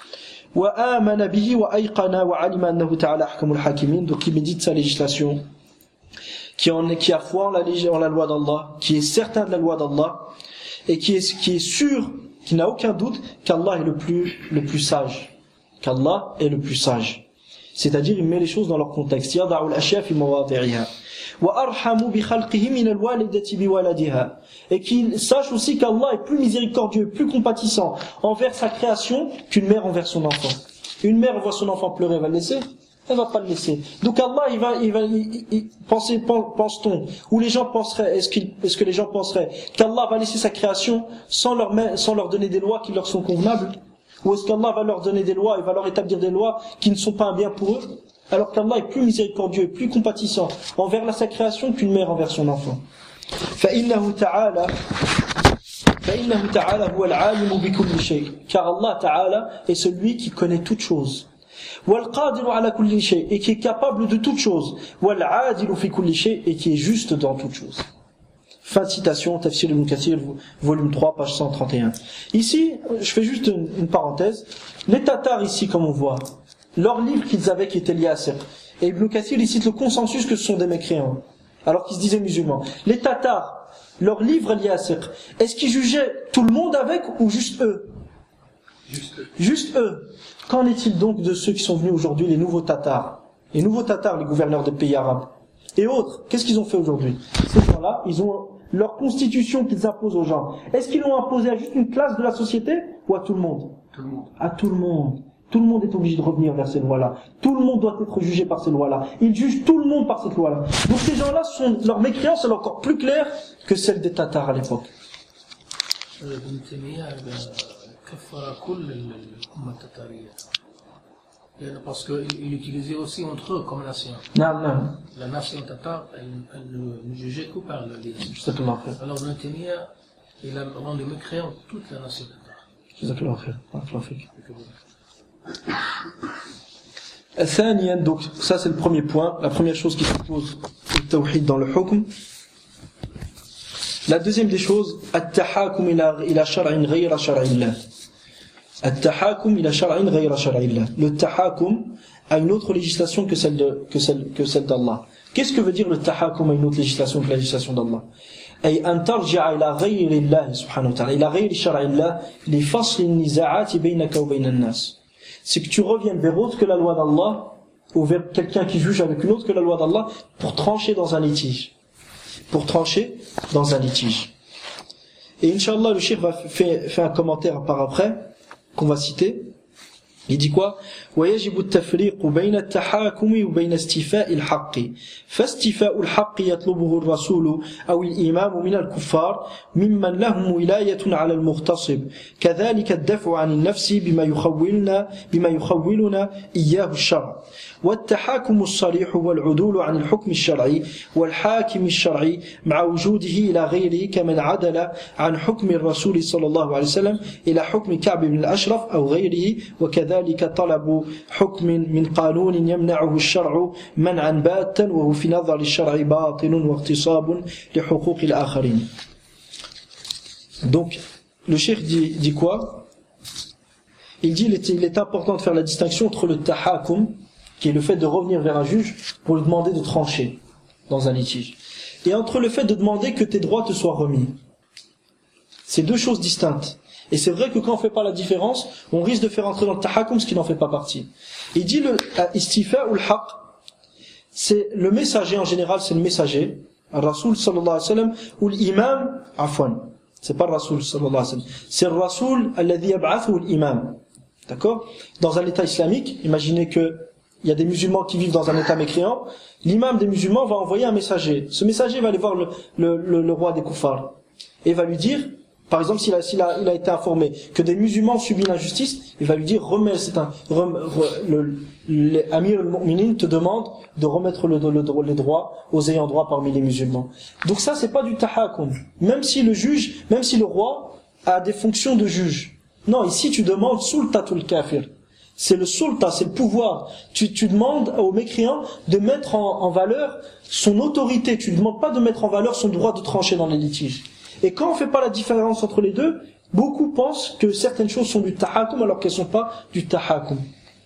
وآمن به وأيقن وعلم أنه تعالى أحكم الحاكمين. Donc qui médite sa législation, qui en est, qui a foi en la, en la loi d'Allah, qui est certain de la loi d'Allah, et qui est, qui est sûr, qui n'a aucun doute qu'Allah est le plus, le plus sage, qu'Allah est le plus sage. C'est-à-dire, il met les choses dans leur contexte. يضع الأشياء في مواضعها وأرحم بخلقه من الوالدة بولدها. Et qu'il sache aussi qu'Allah est plus miséricordieux, plus compatissant envers sa création qu'une mère envers son enfant. Une mère voit son enfant pleurer, elle va le laisser? Elle va pas le laisser. Donc Allah, il va, il va, il, il, penser, pense-t-on, ou les gens penseraient, est-ce qu'il, est-ce que les gens penseraient qu'Allah va laisser sa création sans leur, sans leur donner des lois qui leur sont convenables? Ou est-ce qu'Allah va leur donner des lois, il va leur établir des lois qui ne sont pas un bien pour eux? Alors qu'Allah est plus miséricordieux, plus compatissant envers la sa création qu'une mère envers son enfant. فإنه تعالى فإنه تعالى هو العالم بكل شيء, car Allah Ta'ala est celui qui connaît toutes choses. والقادر على كل شيء, et qui est capable de toutes choses. والعادل في كل شيء, et qui est juste dans toutes choses. Fin de citation, Tafsir Ibn Kathir, volume trois, page cent trente et un. Ici, je fais juste une, une parenthèse. Les Tatars ici, comme on voit, leur livre qu'ils avaient qui était lié à Sihr. Et Ibn Kathir, il cite le consensus que ce sont des mécréants, alors qu'ils se disaient musulmans. Les Tatars, leur livre lié à Sihr, est-ce qu'ils jugeaient tout le monde avec ou juste eux? Juste eux. Juste eux. Qu'en est-il donc de ceux qui sont venus aujourd'hui, les nouveaux Tatars? Les nouveaux Tatars, les gouverneurs des pays arabes et autres, qu'est-ce qu'ils ont fait aujourd'hui? Ces gens-là, ils ont leur constitution qu'ils imposent aux gens. Est-ce qu'ils l'ont imposée à juste une classe de la société ou à tout le monde? Tout le monde. À tout le monde. Tout le monde est obligé de revenir vers ces lois-là. Tout le monde doit être jugé par ces lois-là. Ils jugent tout le monde par cette loi-là. Donc ces gens-là, sont, leur mécréance est encore plus claire que celle des Tatars à l'époque. Parce qu'il utilisait aussi entre eux comme nation. Non, non. La nation tatare, elle, elle ne jugeait que par le livre. Exactement fait. Alors Ibn Taymiyyah, il a rendu mécréant toute la nation tatare. Exactement fait. ثانيا, donc ça c'est le premier point, la première chose qui se pose le tawhid dans le hukm. La deuxième des choses, التحاكم إلى إلى شرع غير شرع الله. التحاكم إلى شرع غير شرع الله. Le tahakum a une autre législation que celle de que celle que celle d'Allah. Qu'est-ce que veut dire le tahakum a une autre législation que la législation d'Allah? أي أن ترجع إلى غير الله سبحانه وتعالى إلى غير شرع الله لفصل النزاعات بينك وبين الناس. C'est que tu reviennes vers autre que la loi d'Allah, ou vers quelqu'un qui juge avec une autre que la loi d'Allah, pour trancher dans un litige. Pour trancher dans un litige. Et Inch'Allah, le cheikh va faire, faire un commentaire par après, qu'on va citer. Il dit quoi? ويجب التفريق بين التحاكم وبين استيفاء الحق فاستيفاء الحق يطلبه الرسول أو الإمام من الكفار ممن لهم ولاية على المغتصب كذلك الدفع عن النفس بما يخولنا بما يخولنا إياه الشرع والتحاكم الصريح هو العدول عن الحكم الشرعي والحاكم الشرعي مع وجوده إلى غيره كمن عدل عن حكم الرسول صلى الله عليه وسلم إلى حكم كعب بن الأشرف أو غيره وكذلك طلب حكم من قانون يمنعه الشرع منعا باتا وهو في نظر الشرع باطل واغتصاب لحقوق الآخرين. Donc le cheikh dit, dit quoi? Il dit il est, il est important de faire la distinction entre le tahakum, qui est le fait de revenir vers un juge pour lui demander de trancher dans un litige, et entre le fait de demander que tes droits te soient remis. C'est deux choses distinctes. Et c'est vrai que quand on fait pas la différence, on risque de faire entrer dans le tahakum ce qui n'en fait pas partie. Il dit le istifa ou le haq, c'est le messager en général, c'est le messager, le Rasoul sallallahu alayhi wa sallam, ou l'imam, afwan. C'est pas le Rasoul sallallahu alayhi wa sallam. C'est le Rasoul alladhi yab'athu l'imam. D'accord? Dans un état islamique, imaginez que il y a des musulmans qui vivent dans un état mécréant, l'imam des musulmans va envoyer un messager. Ce messager va aller voir le, le, le, le roi des kuffars et va lui dire, par exemple, s'il a, s'il a, il a été informé que des musulmans subissent l'injustice, il va lui dire, remets, c'est un, rem, re, le, l'Amir al-Mu'minin te demande de remettre le, le, le, les droits aux ayants droit parmi les musulmans. Donc ça, c'est pas du tahakum. Même si le juge, même si le roi a des fonctions de juge. Non, ici, tu demandes sultatul kafir. C'est le sulta, c'est le pouvoir. Tu, tu demandes aux mécréants de mettre en, en valeur son autorité. Tu ne demandes pas de mettre en valeur son droit de trancher dans les litiges. Et quand on ne fait pas la différence entre les deux, beaucoup pensent que certaines choses sont du tahakum alors qu'elles ne sont pas du tahakum.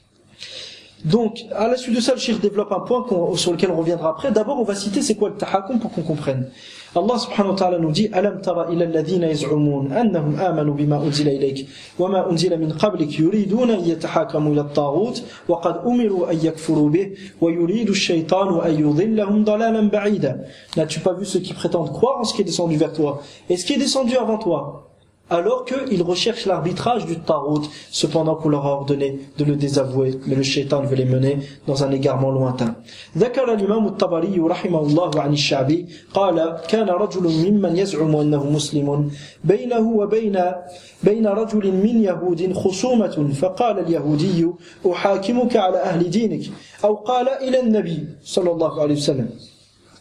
Donc, à la suite de ça, le cheikh développe un point sur lequel on reviendra après. D'abord, on va citer c'est quoi le tahakum pour qu'on comprenne. Allah subhanahu wa ta'ala nous dit Alam tara ila alladhina yaz'umun annahum amanu bima unzila ilayk wama unzila min qablik yuriduna an yatahakamu ila at-taghut wa qad umiru an yakfuru bih wa yuridu ash-shaytanu an yudhillahum dalalan ba'ida. N'as-tu pas vu ceux qui prétendent croire en ce qui est descendu vers toi et ce qui est descendu avant toi, alors qu'ils recherchent l'arbitrage du Tarout, cependant qu'on leur a ordonné de le désavouer, mais le shaitan veut les mener dans un égarement lointain. ذكر الإمام الطبري رحمه الله عن الشعبي قال كان رجل ممن يزعم أنه مسلم بينه وبين بين رجل من يهود خصومة فقال اليهودي أحاكمك على أهل دينك أو قال إلى النبي صلى الله عليه وسلم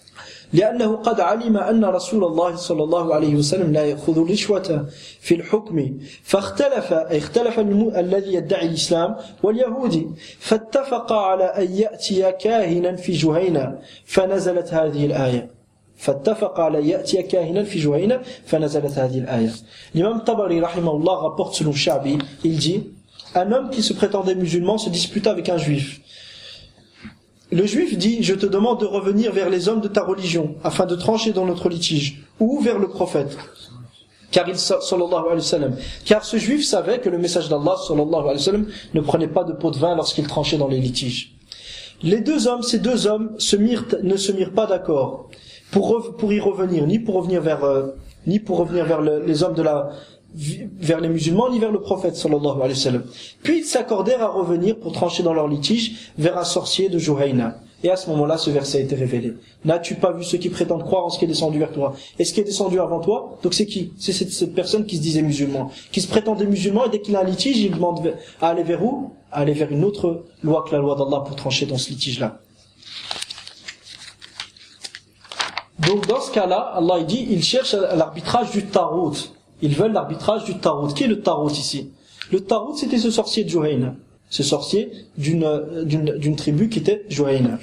لأنه قد علم أن رسول الله صلى الله عليه وسلم لا يأخذ الرشوة في الحكم فاختلف اختلف الذي يدعي الإسلام واليهودي فاتفق على أن يأتي كاهنا في جهينة فنزلت هذه الآية فاتفق على أن يأتي كاهنا في جهينة فنزلت هذه الآية. L'imam Tabari rahimahullah rapporte selon Sha'bi, il dit un homme qui se prétendait musulman se disputa avec un juif. Le juif dit, je te demande de revenir vers les hommes de ta religion, afin de trancher dans notre litige, ou vers le prophète. Car il, sallallahu alayhi wa sallam, car ce juif savait que le message d'Allah, sallallahu alayhi wa sallam, ne prenait pas de pot de vin lorsqu'il tranchait dans les litiges. Les deux hommes, ces deux hommes, se mirent, ne se mirent pas d'accord pour, pour y revenir, ni pour revenir vers, euh, ni pour revenir vers le, les hommes de la, vers les musulmans ni vers le prophète sallallahu alayhi wa sallam. Puis ils s'accordèrent à revenir pour trancher dans leur litige vers un sorcier de Juhayna. Et à ce moment-là, ce verset a été révélé. N'as-tu pas vu ceux qui prétendent croire en ce qui est descendu vers toi? Et ce qui est descendu avant toi, donc c'est qui? C'est cette, cette personne qui se disait musulman, qui se prétendait musulman, et dès qu'il a un litige, il demande à aller vers où? À aller vers une autre loi que la loi d'Allah pour trancher dans ce litige-là. Donc dans ce cas-là, Allah il dit, il cherche l'arbitrage du Tarout. Ils veulent l'arbitrage du Tarout. Qui est le Tarout ici? Le Tarout, c'était ce sorcier de Juhayna. Ce sorcier d'une, d'une, d'une tribu qui était Juhayna.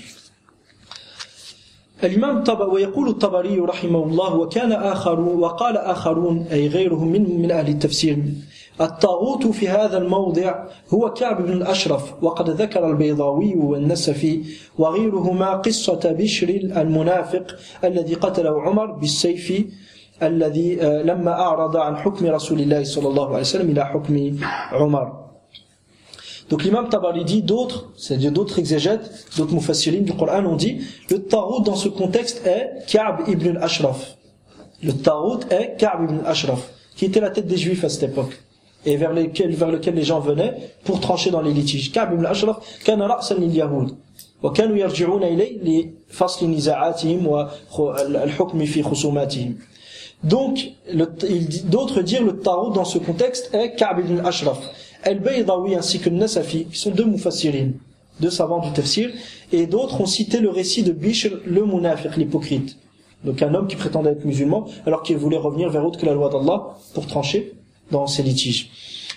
الإمام الطبري ويقول الطبري رحمه الله وكان آخرون وقال آخرون أي غيرهم من من أهل التفسير الطاغوت في هذا الموضع هو كعب بن الأشرف وقد ذكر البيضاوي والنسفي وغيرهما قصة بشر المنافق الذي قتله عمر بالسيف الذي لما أعرض عن حكم رسول الله صلى الله عليه وسلم إلى حكم عمر. Donc l'imam Tabari dit, d'autres, c'est-à-dire d'autres exégètes, d'autres mufassirin du Coran ont dit, le Tarout dans ce contexte est Ka'b ibn al-Ashraf. Le Tarout est Ka'b ibn al-Ashraf, qui était la tête des Juifs à cette époque, et vers lequel, vers lequel les gens venaient pour trancher dans les litiges. Ka'b ibn al-Ashraf, kana ra'san lil yahud, wa kanu yarji'una ilay li fasl niza'atihim wa al-hukm fi khusumatihim. Donc, le, il, d'autres dirent le Tarout dans ce contexte est Ka'b ibn al-Ashraf. Al-Baydawi ainsi que Nasafi, qui sont deux mufassirin, deux savants du tafsir, et d'autres ont cité le récit de Bishr le munafiq, l'hypocrite. Donc un homme qui prétendait être musulman, alors qu'il voulait revenir vers autre que la loi d'Allah pour trancher dans ses litiges.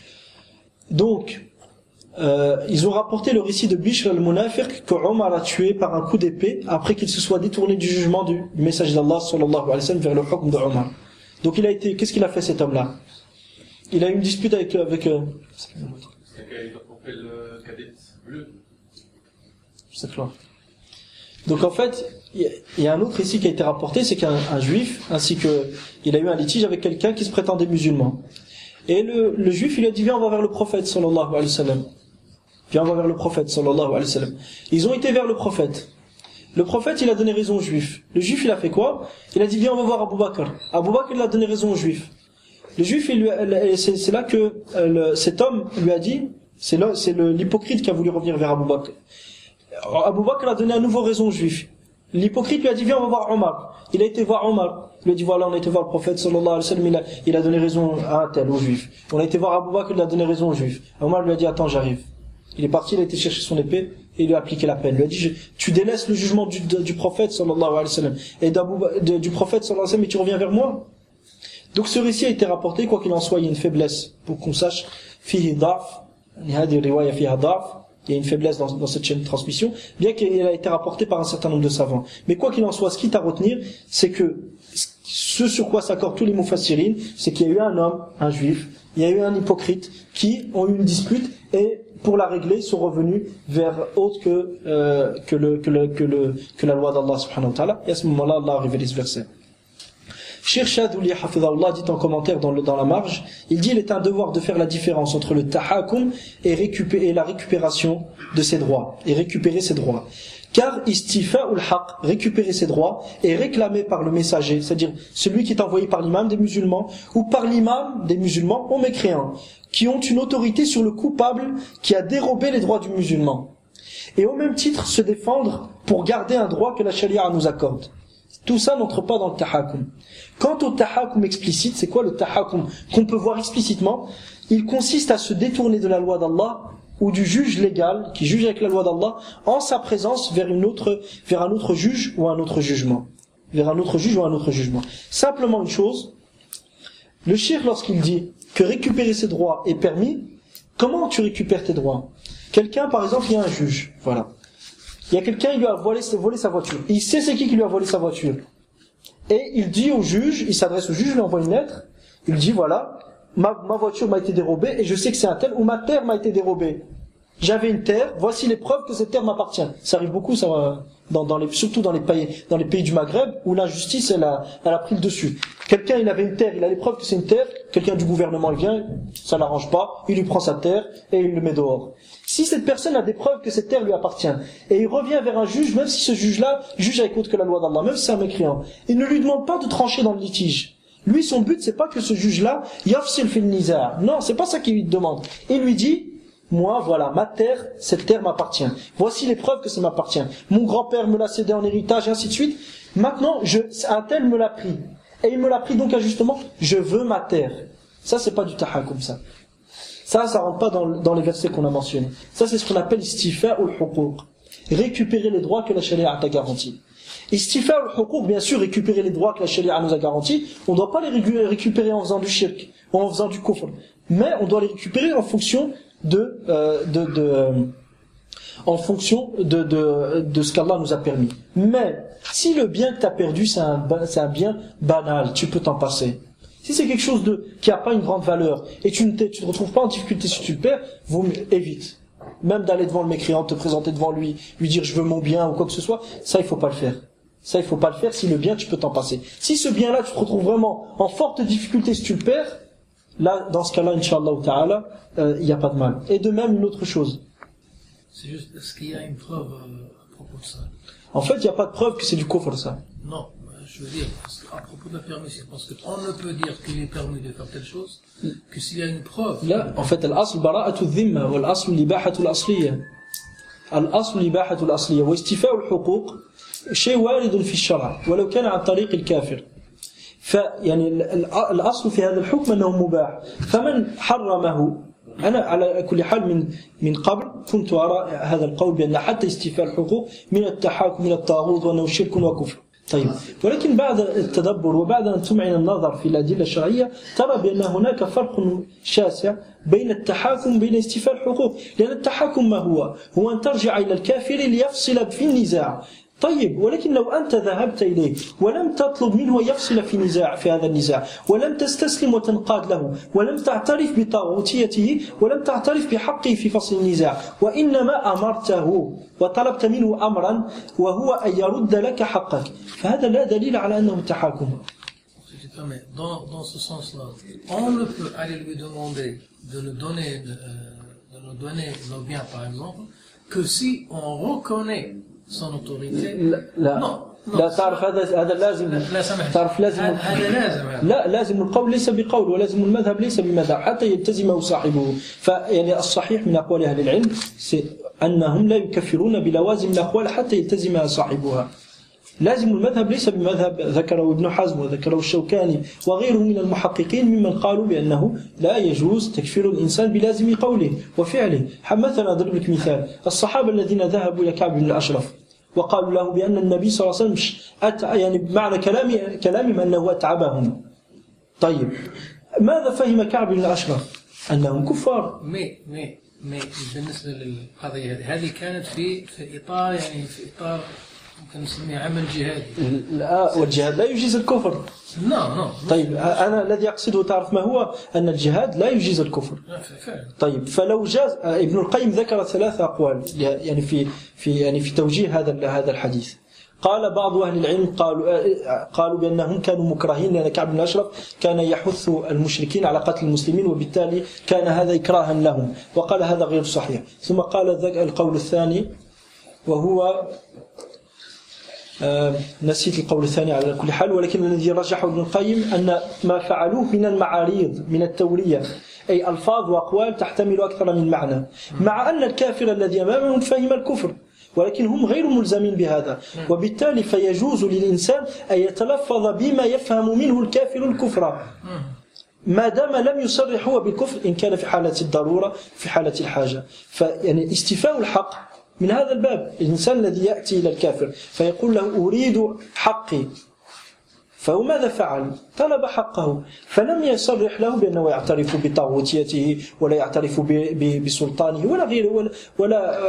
Donc, euh, ils ont rapporté le récit de Bishr al-Munafiq que Omar a tué par un coup d'épée après qu'il se soit détourné du jugement du message d'Allah sallallahu alayhi wa sallam vers le hukm de Omar. Donc il a été, qu'est-ce qu'il a fait cet homme-là? Il a eu une dispute avec, avec euh, c'est le cadet bleu. C'est clair. Donc en fait, il y, y a un autre récit qui a été rapporté, c'est qu'un un juif, ainsi que il a eu un litige avec quelqu'un qui se prétendait musulman. Et le, le juif, il a dit, viens, on va vers le prophète sallallahu alayhi wa sallam. Viens, on va vers le prophète sallallahu alayhi wa sallam. Ils ont été vers le prophète. Le prophète, il a donné raison aux juifs. Le juif, il a fait quoi? Il a dit, viens, on va voir Abu Bakr. Abu Bakr, il a donné raison aux juifs. Le juif, il lui a, c'est, c'est là que euh, le, cet homme lui a dit, c'est, là, c'est le, l'hypocrite qui a voulu revenir vers Abu Bakr. Abu Bakr a donné à nouveau raison aux juifs. L'hypocrite lui a dit, viens, on va voir Omar. Il a été voir Omar. Il lui a dit, voilà, on a été voir le prophète sallallahu alayhi wa sallam, il a, il a donné raison à un tel, aux juifs. On a été voir Abu Bakr, il a donné raison aux juifs. Omar lui a dit, attends, j'arrive. Il est parti, il a été chercher son épée, et il lui a appliqué la peine. Il lui a dit, je, tu délaisses le jugement du, de, du prophète sallallahu alayhi wa sallam, et d'Abu, de, du prophète sallallahu alayhi wa sallam, et tu reviens vers moi. Donc ce récit a été rapporté, quoi qu'il en soit, il y a une faiblesse, pour qu'on sache, fihi da'f, il y a une faiblesse dans, dans cette chaîne de transmission, bien qu'elle a été rapportée par un certain nombre de savants. Mais quoi qu'il en soit, ce qui est à retenir, c'est que ce sur quoi s'accordent tous les mufassirines, c'est qu'il y a eu un homme, un juif, il y a eu un hypocrite, qui ont eu une dispute, et pour la régler, ils sont revenus vers autre que, euh, que, le, que, le, que, le, que la loi d'Allah subhanahu wa ta'ala, et à ce moment-là, Allah a révélé ce verset. Cheikh Shadouli Hafidahullah dit en commentaire dans, le, dans la marge, il dit il est un devoir de faire la différence entre le tahakum et, récupérer, et la récupération de ses droits, et récupérer ses droits. Car istifa'ul haq, récupérer ses droits, est réclamé par le messager, c'est-à-dire celui qui est envoyé par l'imam des musulmans, ou par l'imam des musulmans aux mécréants, qui ont une autorité sur le coupable qui a dérobé les droits du musulman. Et au même titre se défendre pour garder un droit que la charia nous accorde. Tout ça n'entre pas dans le tahakum. Quant au tahakum explicite, c'est quoi le tahakum qu'on peut voir explicitement? Il consiste à se détourner de la loi d'Allah ou du juge légal qui juge avec la loi d'Allah en sa présence vers une autre, vers un autre juge ou un autre jugement. vers un autre juge ou un autre jugement. Simplement une chose, le cheikh lorsqu'il dit que récupérer ses droits est permis, comment tu récupères tes droits? Quelqu'un, par exemple, il y a un juge, voilà. Il y a quelqu'un, il lui a volé, volé sa voiture. Il sait c'est qui qui lui a volé sa voiture. Et il dit au juge, il s'adresse au juge, il lui envoie une lettre, il dit voilà, ma, ma voiture m'a été dérobée et je sais que c'est un tel, ou ma terre m'a été dérobée. J'avais une terre, voici les preuves que cette terre m'appartient. Ça arrive beaucoup, ça, dans, dans les, surtout dans les pays, dans les pays du Maghreb, où l'injustice, elle a, elle a pris le dessus. Quelqu'un, il avait une terre, il a les preuves que c'est une terre, quelqu'un du gouvernement, il vient, ça l'arrange pas, il lui prend sa terre, et il le met dehors. Si cette personne a des preuves que cette terre lui appartient, et il revient vers un juge, même si ce juge-là juge avec autre que la loi d'Allah, même si c'est un mécréant, il ne lui demande pas de trancher dans le litige. Lui, son but, c'est pas que ce juge-là, yafsil fil nizar. Non, c'est pas ça qu'il lui demande. Il lui dit, moi, voilà, ma terre, cette terre m'appartient. Voici les preuves que ça m'appartient. Mon grand-père me l'a cédé en héritage, et ainsi de suite. Maintenant, je, un tel me l'a pris. Et il me l'a pris donc injustement. Je veux ma terre. Ça, c'est pas du taha comme ça. Ça, ça rentre pas dans, dans les versets qu'on a mentionnés. Ça, c'est ce qu'on appelle istifa ou al-huquq. Récupérer les droits que la charia t'a garantis. Istifa ou al-huquq, bien sûr, récupérer les droits que la charia nous a garantis. On ne doit pas les récupérer en faisant du shirk, ou en faisant du kufr. Mais on doit les récupérer en fonction de, euh, de, de, euh, en fonction de, de, de ce qu'Allah nous a permis. Mais, si le bien que tu as perdu, c'est un, c'est un bien banal, tu peux t'en passer. Si c'est quelque chose de, qui n'a pas une grande valeur, et tu ne te, tu te retrouves pas en difficulté si tu le perds, vaut mieux, évite. Même d'aller devant le mécréant, te présenter devant lui, lui dire je veux mon bien ou quoi que ce soit, ça il faut pas le faire. Ça il faut pas le faire, si le bien tu peux t'en passer. Si ce bien-là tu te retrouves vraiment en forte difficulté si tu le perds, là, dans ce cas-là, Inch'Allah ta'ala, il euh, n'y a pas de mal. Et de même, une autre chose. C'est juste, est-ce qu'il y a une preuve euh, à propos de ça? En fait, il n'y a pas de preuve que c'est du kufr, ça. Non, je veux dire, à propos de la permission, parce qu'on ne peut dire qu'il est permis de faire telle chose que s'il y a une preuve. Là, en fait, l'asl bara'atu dhimma, wal asl l'ibahatu l'asliya. Al-asl l'ibahatu l'asliya, wa istifa'u al-huquq, shay waridun fi ash-shara', walau kana 'an tariq al-kafir. فيعني الأصل في هذا الحكم أنه مباح فمن حرمه أنا على كل حال من من قبل كنت أرى هذا القول بأن حتى استيفاء الحقوق من التحاكم من الطاغوت وأنه شرك وكفر طيب ولكن بعد التدبر وبعد أن تمعن النظر في الأدلة الشرعية ترى بأن هناك فرق شاسع بين التحاكم وبين استيفاء الحقوق لأن التحاكم ما هو هو أن ترجع إلى الكافر ليفصل في النزاع طيب ولكن لو أنت ذهبت إليه ولم تطلب منه يفصل في نزاع في هذا النزاع ولم تستسلم وتنقاد له ولم تعترف بطاغوتيته ولم تعترف بحقه في فصل النزاع وإنما أمرته وطلبت منه أمرا وهو أن يرد لك حقك فهذا لا دليل على أنه تحاكم. Dans, dans ce sens-là, on ne peut aller lui demander de nous donner, de, de nous donner nos biens par exemple que si on reconnaît son autorité. لا لا, non, لا تعرف هذا هذا لازم لا سمح تعرف لازم هذا لازم لا لازم القول ليس بقول ولازم المذهب ليس بمذهب حتى يلتزمه صاحبه فيعني الصحيح من أقوال أهل العلم أنهم لا يكفرون بلوازم الأقوال حتى يلتزمها صاحبها لازم المذهب ليس بمذهب ذكره ابن حزم وذكره الشوكاني وغيره من المحققين ممن قالوا بأنه لا يجوز تكفير الإنسان بلازم قوله وفعله مثلا أضرب لك مثال الصحابة الذين ذهبوا إلى كعب بن الأشرف وقالوا له بأن النبي صلى الله عليه وسلم أت... يعني بمعنى كلام كلامهم أنه أتعبهم طيب ماذا فهم كعب بن الأشرف أنهم كفار مي مي مي بالنسبة للقضية هذه هذه كانت في في إطار يعني في إطار ممكن نسميه عمل جهادي لا والجهاد لا يجيز الكفر لا لا طيب أنا الذي أقصده تعرف ما هو أن الجهاد لا يجيز الكفر فعلا. طيب فلو جاز ابن القيم ذكر ثلاث أقوال يعني في في يعني في توجيه هذا هذا الحديث قال بعض أهل العلم قالوا قالوا بأنهم كانوا مكرهين لأن كعب بن الأشرف كان يحث المشركين على قتل المسلمين وبالتالي كان هذا إكراها لهم وقال هذا غير صحيح ثم قال القول الثاني وهو آه نسيت القول الثاني على كل حال ولكن الذي رجحه ابن القيم أن ما فعلوه من المعاريض من التورية أي ألفاظ وأقوال تحتمل أكثر من معنى مع أن الكافر الذي أمامهم فهم الكفر ولكن هم غير ملزمين بهذا وبالتالي فيجوز للإنسان أن يتلفظ بما يفهم منه الكافر الكفر ما دام لم يصرح هو بالكفر إن كان في حالة الضرورة في حالة الحاجة فيعني استيفاء الحق من هذا الباب الإنسان الذي يأتي إلى الكافر فيقول له أريد حقي فماذا فعل؟ طلب حقه فلم يصرح له بأنه يعترف بطاغوتيته ولا يعترف بسلطانه ولا غيره ولا, ولا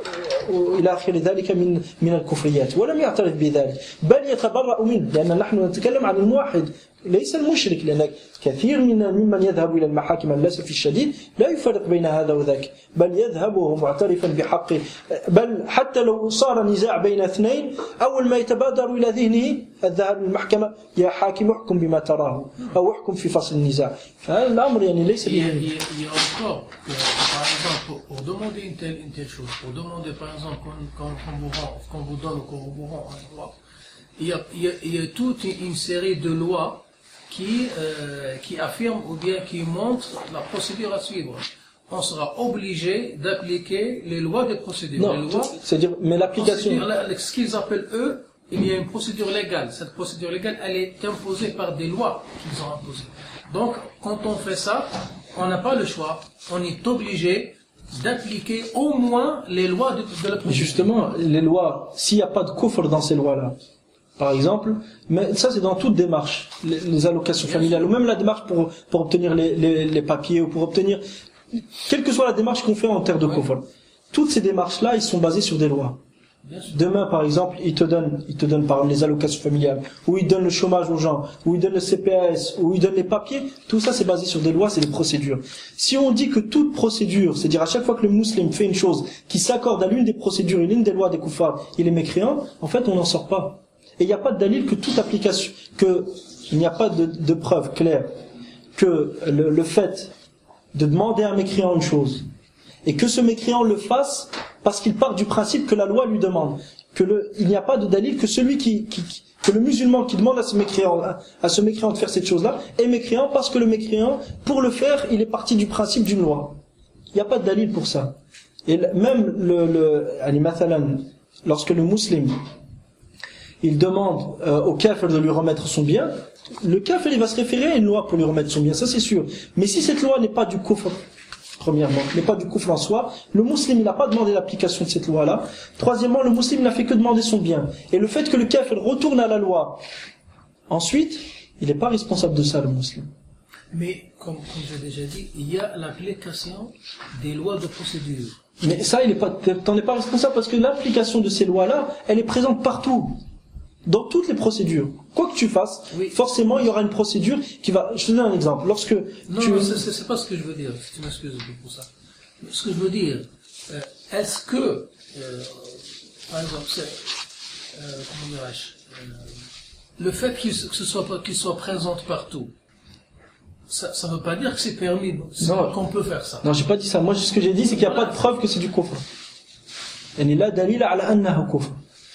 إلى آخر ذلك من من الكفريات ولم يعترف بذلك بل يتبرأ منه لأن نحن نتكلم عن الموحد ليس المشرك لأن كثير من ممن يذهب إلى المحاكم للأسف الشديد لا يفرق بين هذا وذاك بل يذهب وهو معترفا بحقه بل حتى لو صار نزاع بين اثنين أول ما يتبادر إلى ذهنه الذهاب للمحكمة يا حاكم احكم بما تراه أو احكم في فصل النزاع فهذا الأمر يعني ليس il y a, il y a encore que, par exemple pour demander une telle, une telle chose pour demander par exemple qu'on, qu'on, qu'on, vous, rend, qu'on vous donne ou qu'on vous rend un droit il y a, il y a, il y a toute une série de lois qui, euh, qui affirme ou bien qui montre la procédure à suivre. On sera obligé d'appliquer les lois des procédures. Non, les lois, c'est-à-dire, mais l'application. Ce qu'ils appellent eux, il y a une procédure légale. Cette procédure légale, elle est imposée par des lois qu'ils ont imposées. Donc, quand on fait ça, on n'a pas le choix. On est obligé d'appliquer au moins les lois de, de la procédure. Justement, les lois, s'il n'y a pas de kufr dans ces lois-là, par exemple, mais ça c'est dans toute démarche, les, les allocations familiales, ou même la démarche pour, pour obtenir les, les, les papiers, ou pour obtenir, quelle que soit la démarche qu'on fait en terre de kufr, toutes ces démarches-là, ils sont basées sur des lois. Demain, par exemple, ils te donnent, ils te donnent par exemple les allocations familiales, ou ils donnent le chômage aux gens, ou ils donnent le C P A S, ou ils donnent les papiers, tout ça c'est basé sur des lois, c'est des procédures. Si on dit que toute procédure, c'est-à-dire à chaque fois que le musulman fait une chose qui s'accorde à l'une des procédures et l'une des lois des koufars, il est mécréant, en fait on n'en sort pas. Et il n'y a pas de dalil que toute application, que il n'y a pas de, de preuve claire que le, le fait de demander à un mécréant une chose et que ce mécréant le fasse parce qu'il part du principe que la loi lui demande, que le, il n'y a pas de dalil que celui qui, qui, que le musulman qui demande à ce mécréant, à, à ce mécréant de faire cette chose-là est mécréant parce que le mécréant, pour le faire, il est parti du principe d'une loi. Il n'y a pas de dalil pour ça. Et même le, le, lorsque le musulman il demande euh, au kafir de lui remettre son bien, le kafir il va se référer à une loi pour lui remettre son bien, ça c'est sûr. Mais si cette loi n'est pas du kufr, premièrement, n'est pas du kufr en soi, le musulman il n'a pas demandé l'application de cette loi-là. Troisièmement, le musulman n'a fait que demander son bien. Et le fait que le kafir retourne à la loi, ensuite, il n'est pas responsable de ça, le musulman. Mais, comme, comme j'ai déjà dit, il y a l'application des lois de procédure. Mais ça, il est pas, t'en es pas responsable parce que l'application de ces lois-là, elle est présente partout. Dans toutes les procédures, quoi que tu fasses, oui. Forcément il y aura une procédure qui va. Je te donne un exemple. Lorsque non, tu... non, c'est, c'est pas ce que je veux dire. Tu m'excuses pour ça. Ce que je veux dire, euh, est-ce que, euh, par exemple, c'est, euh, comment dirais-je, euh, le fait qu'il, que ce soit qu'il soit présent partout, ça, ça veut pas dire que c'est permis, c'est non, qu'on peut faire ça. Non, j'ai pas dit ça. Moi, ce que j'ai dit, c'est qu'il n'y a pas de preuve que c'est du kufr. Yani la dalil ala annahu kufr.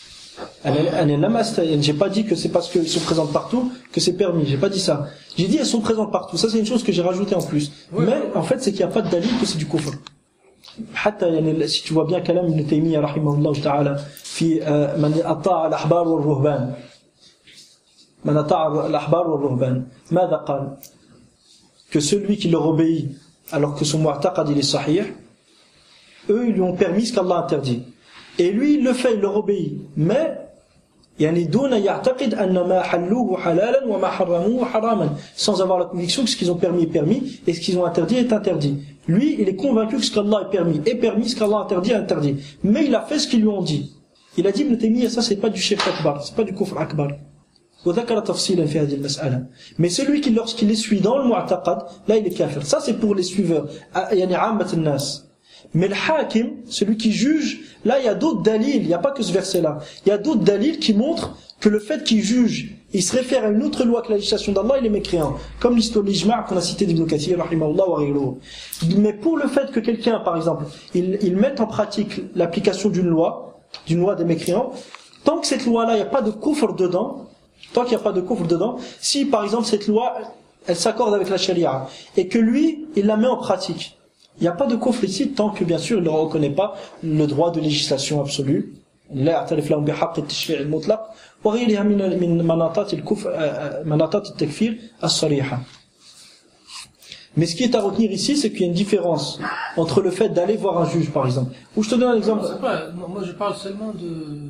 J'ai pas dit que c'est parce qu'elles sont présentes partout que c'est permis, j'ai pas dit ça. J'ai dit elles sont présentes partout, ça c'est une chose que j'ai rajoutée en plus. Oui, mais en fait c'est qu'il n'y a pas de dalil que c'est du kufr. Si tu vois bien Kalam Ibn Taymiyyah rahimahullah ta'ala fi man ata'a al-ahbar wal-ruhban man ata'a al-ahbar wal-ruhban ماذا قال que celui qui leur obéit alors que son mu'taqad il est sahih, eux ils lui ont permis ce qu'Allah interdit. Et lui, il le fait, il leur obéit. Mais, يعني دون يعتقد أن ما حلوه حلالا وما حرموه حراما, sans avoir la conviction que ce qu'ils ont permis est permis et ce qu'ils ont interdit est interdit. Lui, il est convaincu que ce qu'Allah est permis est permis, ce qu'Allah a interdit est interdit. Mais il a fait ce qu'ils lui ont dit. Il a dit Ibn Taymiyyah, ça c'est pas du shirk akbar, c'est pas du kufr akbar. وذكر تفصيلا في هذه المسألة. Mais celui qui, lorsqu'il les suit dans le mu'taqad, là il est kafir. Ça c'est pour les suiveurs. يعني عامة الناس. Mais le hakim, celui qui juge, là il y a d'autres dalils, il n'y a pas que ce verset-là. Il y a d'autres dalils qui montrent que le fait qu'il juge, il se réfère à une autre loi que la législation d'Allah, il est mécréant. Comme l'histoire de l'ijma' qu'on a cité d'Ibn Kathir, rahimahullah wa ghayruhu. Mais pour le fait que quelqu'un, par exemple, il, il mette en pratique l'application d'une loi, d'une loi des mécréants, tant que cette loi-là, il n'y a pas de kufr dedans, tant qu'il n'y a pas de kufr dedans, si par exemple cette loi, elle s'accorde avec la charia, et que lui, il la met en pratique, il n'y a pas de kufr ici tant que bien sûr il ne reconnaît pas le droit de législation absolue. لا يعترف لهم بحق التشريع المطلق وغيرها من من مناطات الكفر مناطات التكفير الصريحة. Mais ce qui est à retenir ici, c'est qu'il y a une différence entre le fait d'aller voir un juge, par exemple. Ou je te donne un exemple. Non, c'est pas, moi je parle seulement de,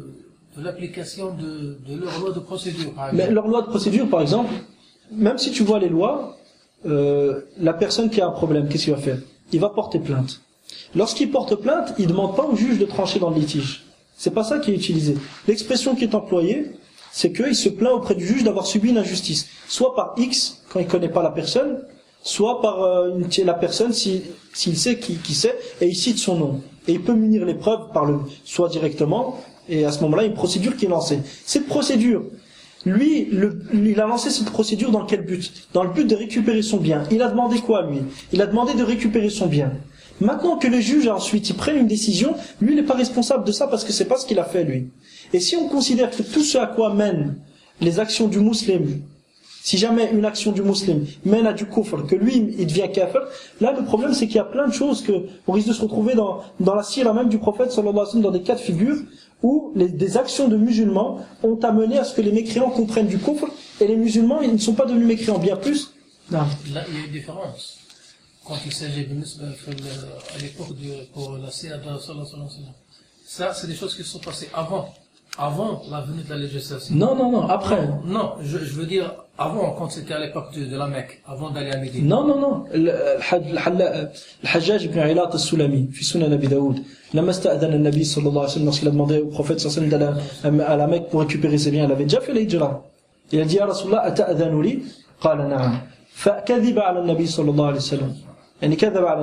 de l'application de, de leur loi de procédure, par exemple. Mais leur loi de procédure, par exemple, même si tu vois les lois, euh, la personne qui a un problème, qu'est-ce qu'il va faire? Il va porter plainte. Lorsqu'il porte plainte, il ne demande pas au juge de trancher dans le litige. C'est pas ça qui est utilisé. L'expression qui est employée, c'est qu'il se plaint auprès du juge d'avoir subi une injustice. Soit par X, quand il connaît pas la personne, soit par euh, une, la personne s'il si, sait qui, qui sait, et il cite son nom. Et il peut munir les preuves par le, soit directement, et à ce moment-là, une procédure qui est lancée. Cette procédure, lui, le, il a lancé cette procédure dans quel but? Dans le but de récupérer son bien. Il a demandé quoi, lui? Il a demandé de récupérer son bien. Maintenant que le juge, ensuite, il prenne une décision, lui, il n'est pas responsable de ça parce que c'est pas ce qu'il a fait, lui. Et si on considère que tout ce à quoi mènent les actions du musulman, si jamais une action du musulman mène à du kufr, que lui, il devient kafir, là, le problème, c'est qu'il y a plein de choses que on risque de se retrouver dans, dans la sira même du prophète, sallallahu alayhi wa sallam, dans des cas de figure, où les, des actions de musulmans ont amené à ce que les mécréants comprennent du kufr, et les musulmans, ils ne sont pas devenus mécréants, bien plus. Non. Là, il y a une différence. Quand il s'agit de à l'époque de, pour la sira de sallallahu alayhi wa sallam. Ça, c'est des choses qui sont passées avant. Avant la venue de la législation. Non, non, non, après. Non, non je, je veux dire avant, quand c'était à l'époque de, de la Mecque, avant d'aller à Médine. Non, non, non. Al-Hajjaj ibn Ilat al-Sulami, fi Sunan Abi Daoud, lama sta'adana al-Nabi sallallahu alayhi wa sallam, lorsqu'il a demandé au prophète sallallahu alayhi wa sallam d'aller à la Mecque pour récupérer ses biens, il avait déjà fait l'hijra. Il a dit, ya Rasulallah, ata'adhanu li? Qala na'am. Fa'kadhiba ala al-Nabi sallallahu alayhi wa sallam. Il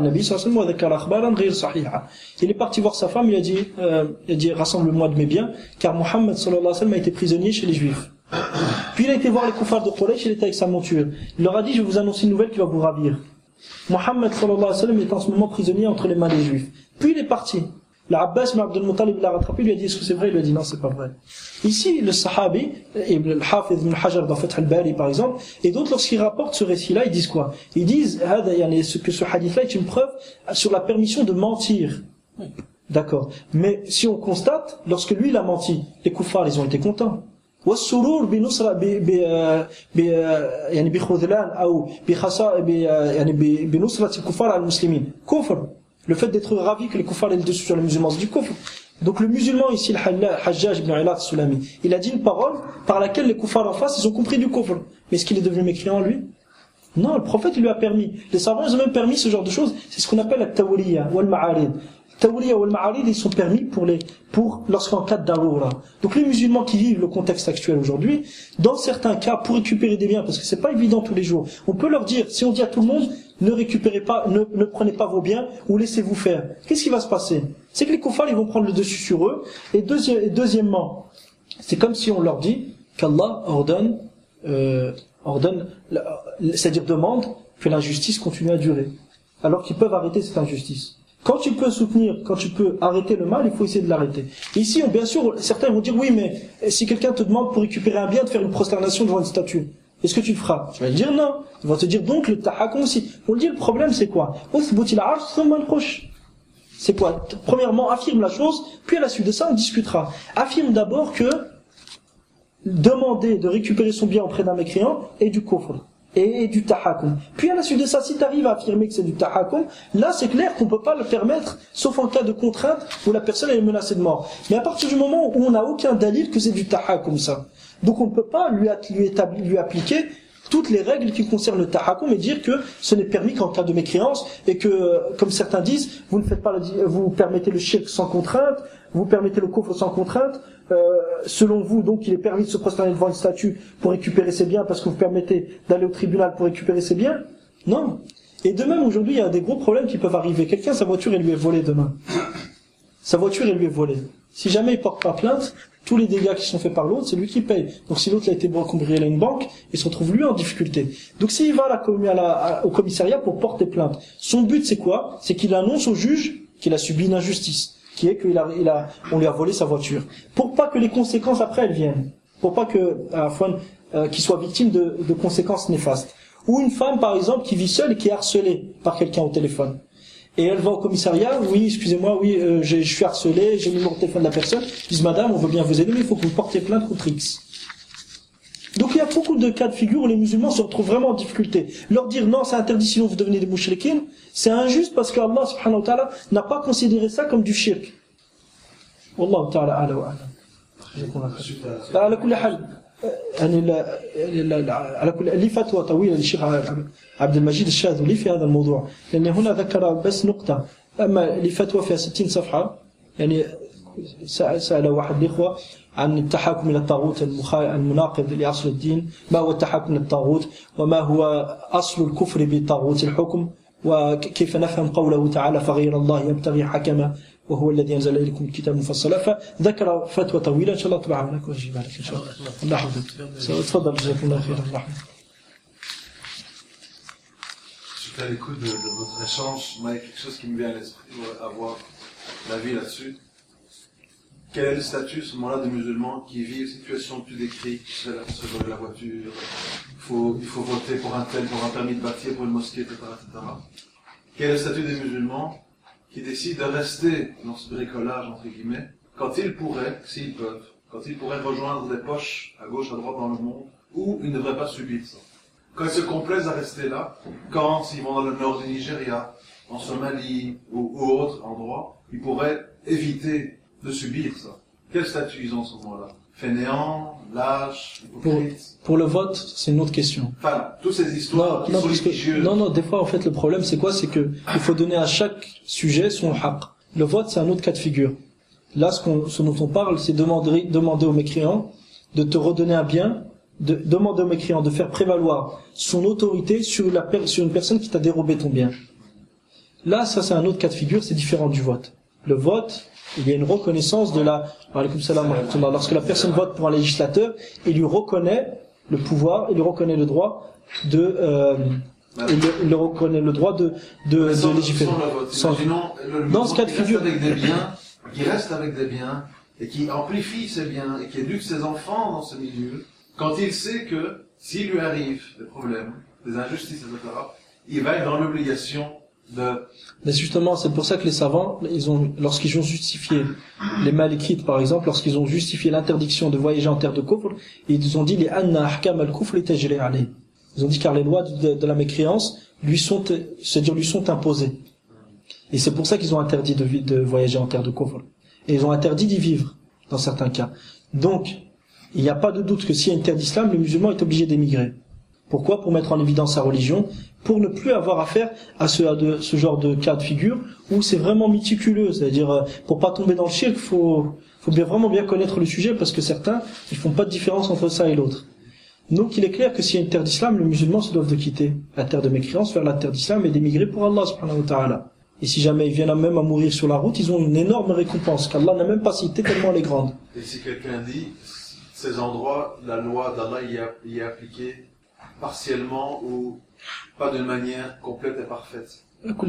est parti voir sa femme, il a dit, euh, il a dit rassemble-moi de mes biens, car Mohammed sallallahu alayhi wa sallam a été prisonnier chez les Juifs. Puis il a été voir les kuffars de Quraysh, il était avec sa monture. Il leur a dit, je vais vous annoncer une nouvelle qui va vous ravir. Mohammed sallallahu alayhi wa sallam est en ce moment prisonnier entre les mains des Juifs. Puis il est parti. L'Abbas ibn Abdul Muttalib l'a rattrapé, lui a dit, est-ce que c'est vrai? Il lui a dit, non, c'est pas vrai. Ici, le Sahabi, le Hafiz ibn Hajar dans Fath al-Bari par exemple, et d'autres lorsqu'ils rapportent ce récit-là, ils disent quoi? Ils disent que ce hadith-là est une preuve sur la permission de mentir. D'accord. Mais si on constate, lorsque lui il a menti, les kuffars, ils ont été contents. والسرور بنصرة يعني بخذلان أو بخسا يعني بنصرة الكفار على المسلمين كفر. Le fait d'être ravi que les kuffars aient le dessus sur les musulmans, c'est du kufr. Donc le musulman ici, le Hajjaj ibn Ilat al-Sulami, il a dit une parole par laquelle les kuffars en face, ils ont compris du kufr. Mais est-ce qu'il est devenu mécréant lui? Non, le prophète il lui a permis. Les savants ils ont même permis ce genre de choses. C'est ce qu'on appelle la tawliya ou al-ma'arid. Tawliya ou al-ma'arid, ils sont permis pour les, pour lorsqu'en cas de darura. Donc les musulmans qui vivent le contexte actuel aujourd'hui, dans certains cas, pour récupérer des biens, parce que c'est pas évident tous les jours, on peut leur dire, si on dit à tout le monde, ne récupérez pas, ne, ne prenez pas vos biens, ou laissez-vous faire. Qu'est-ce qui va se passer? C'est que les kuffars, ils vont prendre le dessus sur eux. Et, deuxi- et deuxièmement, c'est comme si on leur dit qu'Allah ordonne, euh, ordonne, c'est-à-dire demande que l'injustice continue à durer. Alors qu'ils peuvent arrêter cette injustice. Quand tu peux soutenir, quand tu peux arrêter le mal, il faut essayer de l'arrêter. Ici, bien sûr, certains vont dire, oui, mais si quelqu'un te demande pour récupérer un bien de faire une prosternation devant une statue, est-ce que tu le feras? Tu vas dire non. Ils vont te dire donc le tahakum aussi. On le dit, le problème c'est quoi? C'est quoi? Premièrement, affirme la chose, puis à la suite de ça, on discutera. Affirme d'abord que demander de récupérer son bien auprès d'un mécréant est du kufr. Et du tahakum. Puis à la suite de ça, si tu arrives à affirmer que c'est du tahakum, là c'est clair qu'on ne peut pas le permettre, sauf en cas de contrainte où la personne est menacée de mort. Mais à partir du moment où on n'a aucun dalil que c'est du tahakum ça, donc on ne peut pas lui, lui, établir, lui appliquer toutes les règles qui concernent le tahakum et dire que ce n'est permis qu'en cas de mécréance et que, comme certains disent, vous ne faites pas, le, vous permettez le shirk sans contrainte, vous permettez le kufr sans contrainte. Euh, selon vous, donc, il est permis de se prosterner devant une statue pour récupérer ses biens parce que vous permettez d'aller au tribunal pour récupérer ses biens? Non. Et de même, aujourd'hui, il y a des gros problèmes qui peuvent arriver. Quelqu'un, sa voiture, elle lui est volée demain. Sa voiture, elle lui est volée. Si jamais il porte pas plainte, tous les dégâts qui sont faits par l'autre, c'est lui qui paye. Donc si l'autre a été cambriolé à une banque, il se retrouve lui en difficulté. Donc s'il va à la, à la, à, au commissariat pour porter plainte, son but c'est quoi? C'est qu'il annonce au juge qu'il a subi une injustice, qui est qu'il a, il a, on lui a volé sa voiture. Pour pas que les conséquences après elles viennent. Pour pas que, à la fois, euh, qu'il soit victime de, de conséquences néfastes. Ou une femme, par exemple, qui vit seule et qui est harcelée par quelqu'un au téléphone. Et elle va au commissariat, oui, excusez-moi, oui, euh, je suis harcelé, j'ai le numéro de téléphone de la personne. Ils disent, madame, on veut bien vous aider, mais il faut que vous portiez plainte contre X. Donc il y a beaucoup de cas de figure où les musulmans se retrouvent vraiment en difficulté. Leur dire, non, c'est interdit, sinon vous devenez des mouchriquines, c'est injuste parce que Allah subhanahu wa ta'ala n'a pas considéré ça comme du shirk. Wallahu ta'ala ala wa ala. على كل حال يعني لا لا على كل لي فتوى طويله للشيخ عبد المجيد الشاذلي في هذا الموضوع لان هنا ذكر بس نقطه اما لي فتوى فيها ستين صفحه يعني سأل واحد الإخوة عن التحاكم إلى الطاغوت المناقض لأصل الدين ما هو التحاكم إلى الطاغوت وما هو أصل الكفر بطاغوت الحكم وكيف نفهم قوله تعالى فغير الله يبتغي حكما وهو الذي أنزل إليكم الكتاب مفصلا فذكر فتوى طويلة إن شاء الله طبعا لك وأجيب لك إن شاء الله الله يحفظك تفضل جزاكم الله خير الله Suite à l'écoute de, de votre échange, moi il y a quelque chose qui me vient à l'esprit, avoir l'avis là-dessus. Quel est le statut, à ce moment-là, des musulmans qui vivent une situation que tu décris, c'est la se voler la voiture, il faut, il faut voter pour un tel, pour un permis de bâtir, pour une mosquée, et cetera, et cetera. Quel est le statut des musulmans qui décident de rester dans ce bricolage, entre guillemets, quand ils pourraient, s'ils peuvent, quand ils pourraient rejoindre des poches à gauche, à droite dans le monde, où ils ne devraient pas subir ça. Quand ils se complaisent à rester là, quand ils vont dans le nord du Nigeria, en Somalie ou, ou autre endroit, ils pourraient éviter de subir ça. Quel statut ils ont à ce moment-là? Fainéants, lâches, hypocrites? Pour, pour le vote, c'est une autre question. Enfin, toutes ces histoires non, qui non, sont parce que, litigieuses. Non, non, des fois, en fait, le problème, c'est quoi? C'est que il faut donner à chaque sujet son haqq. Le vote, c'est un autre cas de figure. Là, ce, qu'on, ce dont on parle, c'est demander, demander aux mécréants de te redonner un bien, de demander aux mécréants de faire prévaloir son autorité sur, la, sur une personne qui t'a dérobé ton bien. Là, ça, c'est un autre cas de figure, c'est différent du vote. Le vote, il y a une reconnaissance de la, lorsque la personne vote pour un législateur, il lui reconnaît le pouvoir, il lui reconnaît le droit de, euh, il, lui, il lui reconnaît le droit de, de, sans, de légiférer. Sans le vote. Imaginons, le, dans ce cas de figure, avec des biens, qui reste avec des biens, et qui amplifie ses biens, et qui éduque ses enfants dans ce milieu, quand il sait que, s'il lui arrive des problèmes, des injustices, et cetera, il va être dans l'obligation de... Mais justement, c'est pour ça que les savants, ils ont, lorsqu'ils ont justifié, les malikites par exemple, lorsqu'ils ont justifié l'interdiction de voyager en terre de kufr, ils ont dit les anna ahkam al-kufr tajri alayh. Ils ont dit car les lois de, de la mécréance lui sont, c'est-à-dire lui sont imposées. Et c'est pour ça qu'ils ont interdit de, de voyager en terre de kufr. Et ils ont interdit d'y vivre, dans certains cas. Donc, il n'y a pas de doute que s'il y a une terre d'islam, le musulman est obligé d'émigrer. Pourquoi? Pour mettre en évidence sa religion, pour ne plus avoir affaire à ce, à de, ce genre de cas de figure où c'est vraiment méticuleux. C'est-à-dire, pour pas tomber dans le shirk, faut, faut bien, vraiment bien connaître le sujet parce que certains, ils font pas de différence entre ça et l'autre. Donc, il est clair que s'il y a une terre d'islam, les musulmans se doivent de quitter la terre de mécréance vers la terre d'islam et d'émigrer pour Allah subhanahu wa ta'ala. Et si jamais ils viennent même à mourir sur la route, ils ont une énorme récompense qu'Allah n'a même pas cité tellement elle est grande. Et si quelqu'un dit, ces endroits, la loi d'Allah y, a, y est appliquée partiellement ou pas d'une manière complète et parfaite.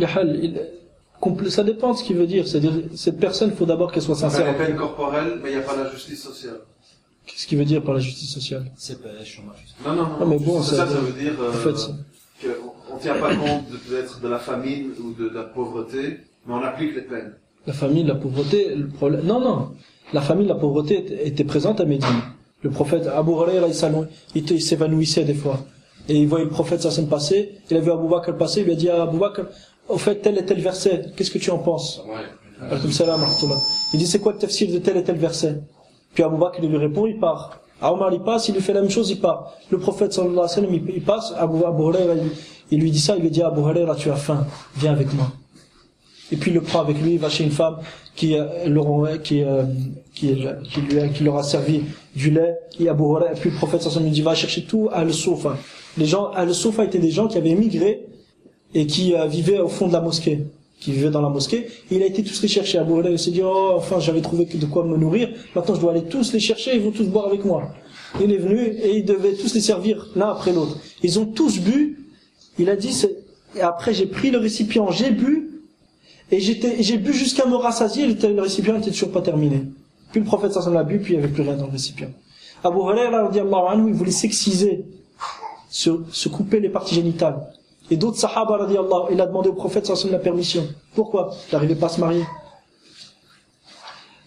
Ça dépend de ce qu'il veut dire. C'est-à-dire, cette personne, il faut d'abord qu'elle soit sincère. Il y a la peine corporelle, mais il n'y a pas la justice sociale. Qu'est-ce qu'il veut dire par la justice sociale? C'est pas le chômage. Non, non, non. Ah, mais bon, ça, ça, ça veut dire euh, en fait, qu'on ne tient pas compte de, peut-être de la famine ou de, de la pauvreté, mais on applique les peines. La famine, la pauvreté, le problème. Non, non. La famine, la pauvreté était présente à Médine. Le prophète Abu Hurayra, il, il s'évanouissait des fois. Et il voyait le prophète Sassan passer, il a vu Abu Bakr passer, il lui a dit à Abu Bakr, au fait, tel et tel verset, qu'est-ce que tu en penses? Alaykoum salam, il dit, c'est quoi le tafsir de tel et tel verset? Puis Abu Bakr, il lui répond, il part. À Omar, il passe, il lui fait la même chose, il part. Le prophète sallallahu alayhi wa sallam, il, il passe, Abu, Abu Hurayra, il, il lui dit ça, il lui dit à Abu Hurayra, tu as faim, viens avec moi. Et puis il le prend avec lui, il va chez une femme qui, euh, qui, euh, qui, qui, lui, qui leur a servi du lait, et Abu Hurayra, et puis le prophète sallallahu alayhi wa sallam lui dit, va chercher tout à al-Soufa. Les gens, al-Soufa étaient des gens qui avaient émigré et qui euh, vivaient au fond de la mosquée, qui vivaient dans la mosquée. Et il a été tous les chercher. Abu Hurayra s'est dit, oh, enfin, j'avais trouvé de quoi me nourrir. Maintenant, je dois aller tous les chercher. Ils vont tous boire avec moi. Il est venu et il devait tous les servir l'un après l'autre. Ils ont tous bu. Il a dit, c'est... et après, j'ai pris le récipient, j'ai bu et j'étais, j'ai bu jusqu'à me rassasier. Le récipient n'était toujours pas terminé. Puis le prophète sallallahu alayhi wa sallam l'a bu, puis il n'y avait plus rien dans le récipient. Abu Hurayra, radiyallahu anhu, il voulait s'exciser. Se, se couper les parties génitales. Et d'autres sahaba, radiyallahu, il a demandé au prophète sallallahu alayhi wa sallam la permission. Pourquoi? Il n'arrivait pas à se marier.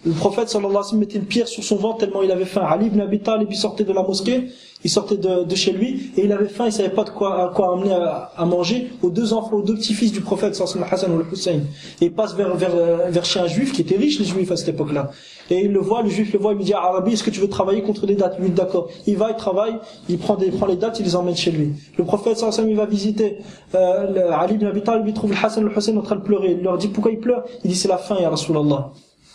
Le prophète sallallahu alayhi wa sallam mettait une pierre sur son ventre tellement il avait faim. Ali ibn Abi Talib, il sortait de la mosquée, il sortait de, de chez lui et il avait faim, il savait pas de quoi, à quoi amener à, à manger aux deux enfants, aux deux petits-fils du prophète sallallahu alayhi wa sallam, Hassan ou le Hussein. Et il passe vers, vers, vers chez un juif qui était riche, les juifs à cette époque-là. Et il le voit, le juif le voit, il lui dit, Arabi, est-ce que tu veux travailler contre les dates? Il lui dit d'accord. Il va, il travaille, il prend des, il prend les dates, il les emmène chez lui. Le prophète sallallahu alayhi wa sallam, il va visiter, euh, le, Ali ibn Abi Talib, il trouve le Hassan ou le Hussein en train de pleurer. Il leur dit, pourquoi il pleure? Il dit, c'est la faim, ya Rasulallah.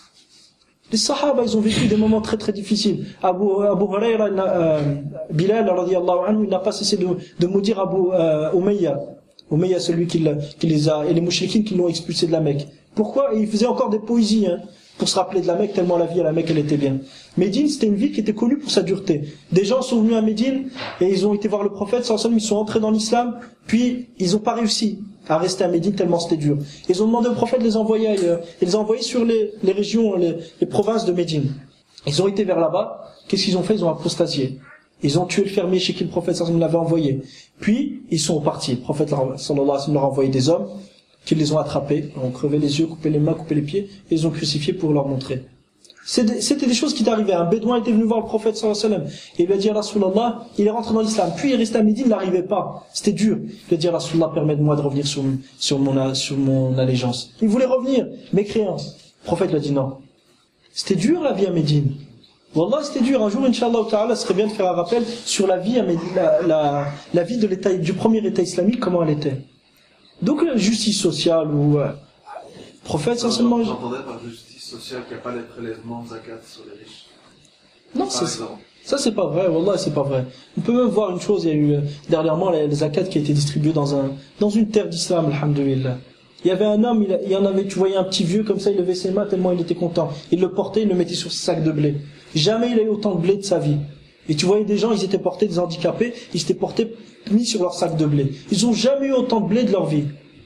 Les Sahaba, ils ont vécu des moments très très difficiles. Abu, Abu Huraira, euh, Bilal, radiyallahu anhu, il n'a pas cessé de, de maudire Abu euh, Umayya. Umayya, celui qui, qui les a, et les mouchriquines qui l'ont expulsé de la Mecque. Pourquoi? Et il faisait encore des poésies, hein, pour se rappeler de la Mecque, tellement la vie à la Mecque, elle était bien. Médine, c'était une ville qui était connue pour sa dureté. Des gens sont venus à Médine, et ils ont été voir le prophète, sallallahu alayhi wa sallam, ils sont entrés dans l'islam, puis ils n'ont pas réussi à rester à Médine tellement c'était dur. Ils ont demandé au prophète de les envoyer ailleurs. Ils les ont envoyés sur les, les régions, les, les provinces de Médine. Ils ont été vers là-bas. Qu'est-ce qu'ils ont fait? Ils ont apostasié. Ils ont tué le fermier chez qui le prophète sallallahu alayhi wa sallam l'avait envoyé. Puis, ils sont partis. Le prophète sallallahu alayhi wa sallam leur a envoyé des hommes qui les ont attrapés, ont crevé les yeux, coupé les mains, coupé les pieds, et ils ont crucifié pour leur montrer. C'était des choses qui t'arrivaient. Un bédouin était venu voir le prophète sallallahu alayhi wa sallam. Et il lui a dit, Rasulallah, il est rentré dans l'islam. Puis il est resté à Médine, il n'arrivait pas. C'était dur. Il lui a dit, Rasulallah, permets-moi de revenir sur, sur, mon, sur mon allégeance. Il voulait revenir, mécréant. Le prophète lui a dit non. C'était dur la vie à Médine. Wallah, c'était dur. Un jour, Inch'Allah ta'ala, ce serait bien de faire un rappel sur la vie à Médine, la, la, la vie de l'état, du premier état islamique, comment elle était. Donc, la justice sociale ou, euh, prophète, sans seulement. J'entendais par justice sociale qu'il n'y a pas les prélèvements de zakat sur les riches. Non, c'est ça. Ça, c'est pas vrai. Wallah, c'est pas vrai. On peut même voir une chose. Il y a eu, euh, dernièrement, les, les zakat qui a été distribué dans un, dans une terre d'islam, alhamdulillah. Il y avait un homme, il, il y en avait, tu voyais un petit vieux comme ça, il levait ses mains tellement il était content. Il le portait, il le mettait sur ses sacs de blé. Jamais il a eu autant de blé de sa vie. Et tu voyais des gens, ils étaient portés, des handicapés, ils s'étaient portés, mis sur leur sac de blé. Ils ont jamais eu autant de blé de leur vie.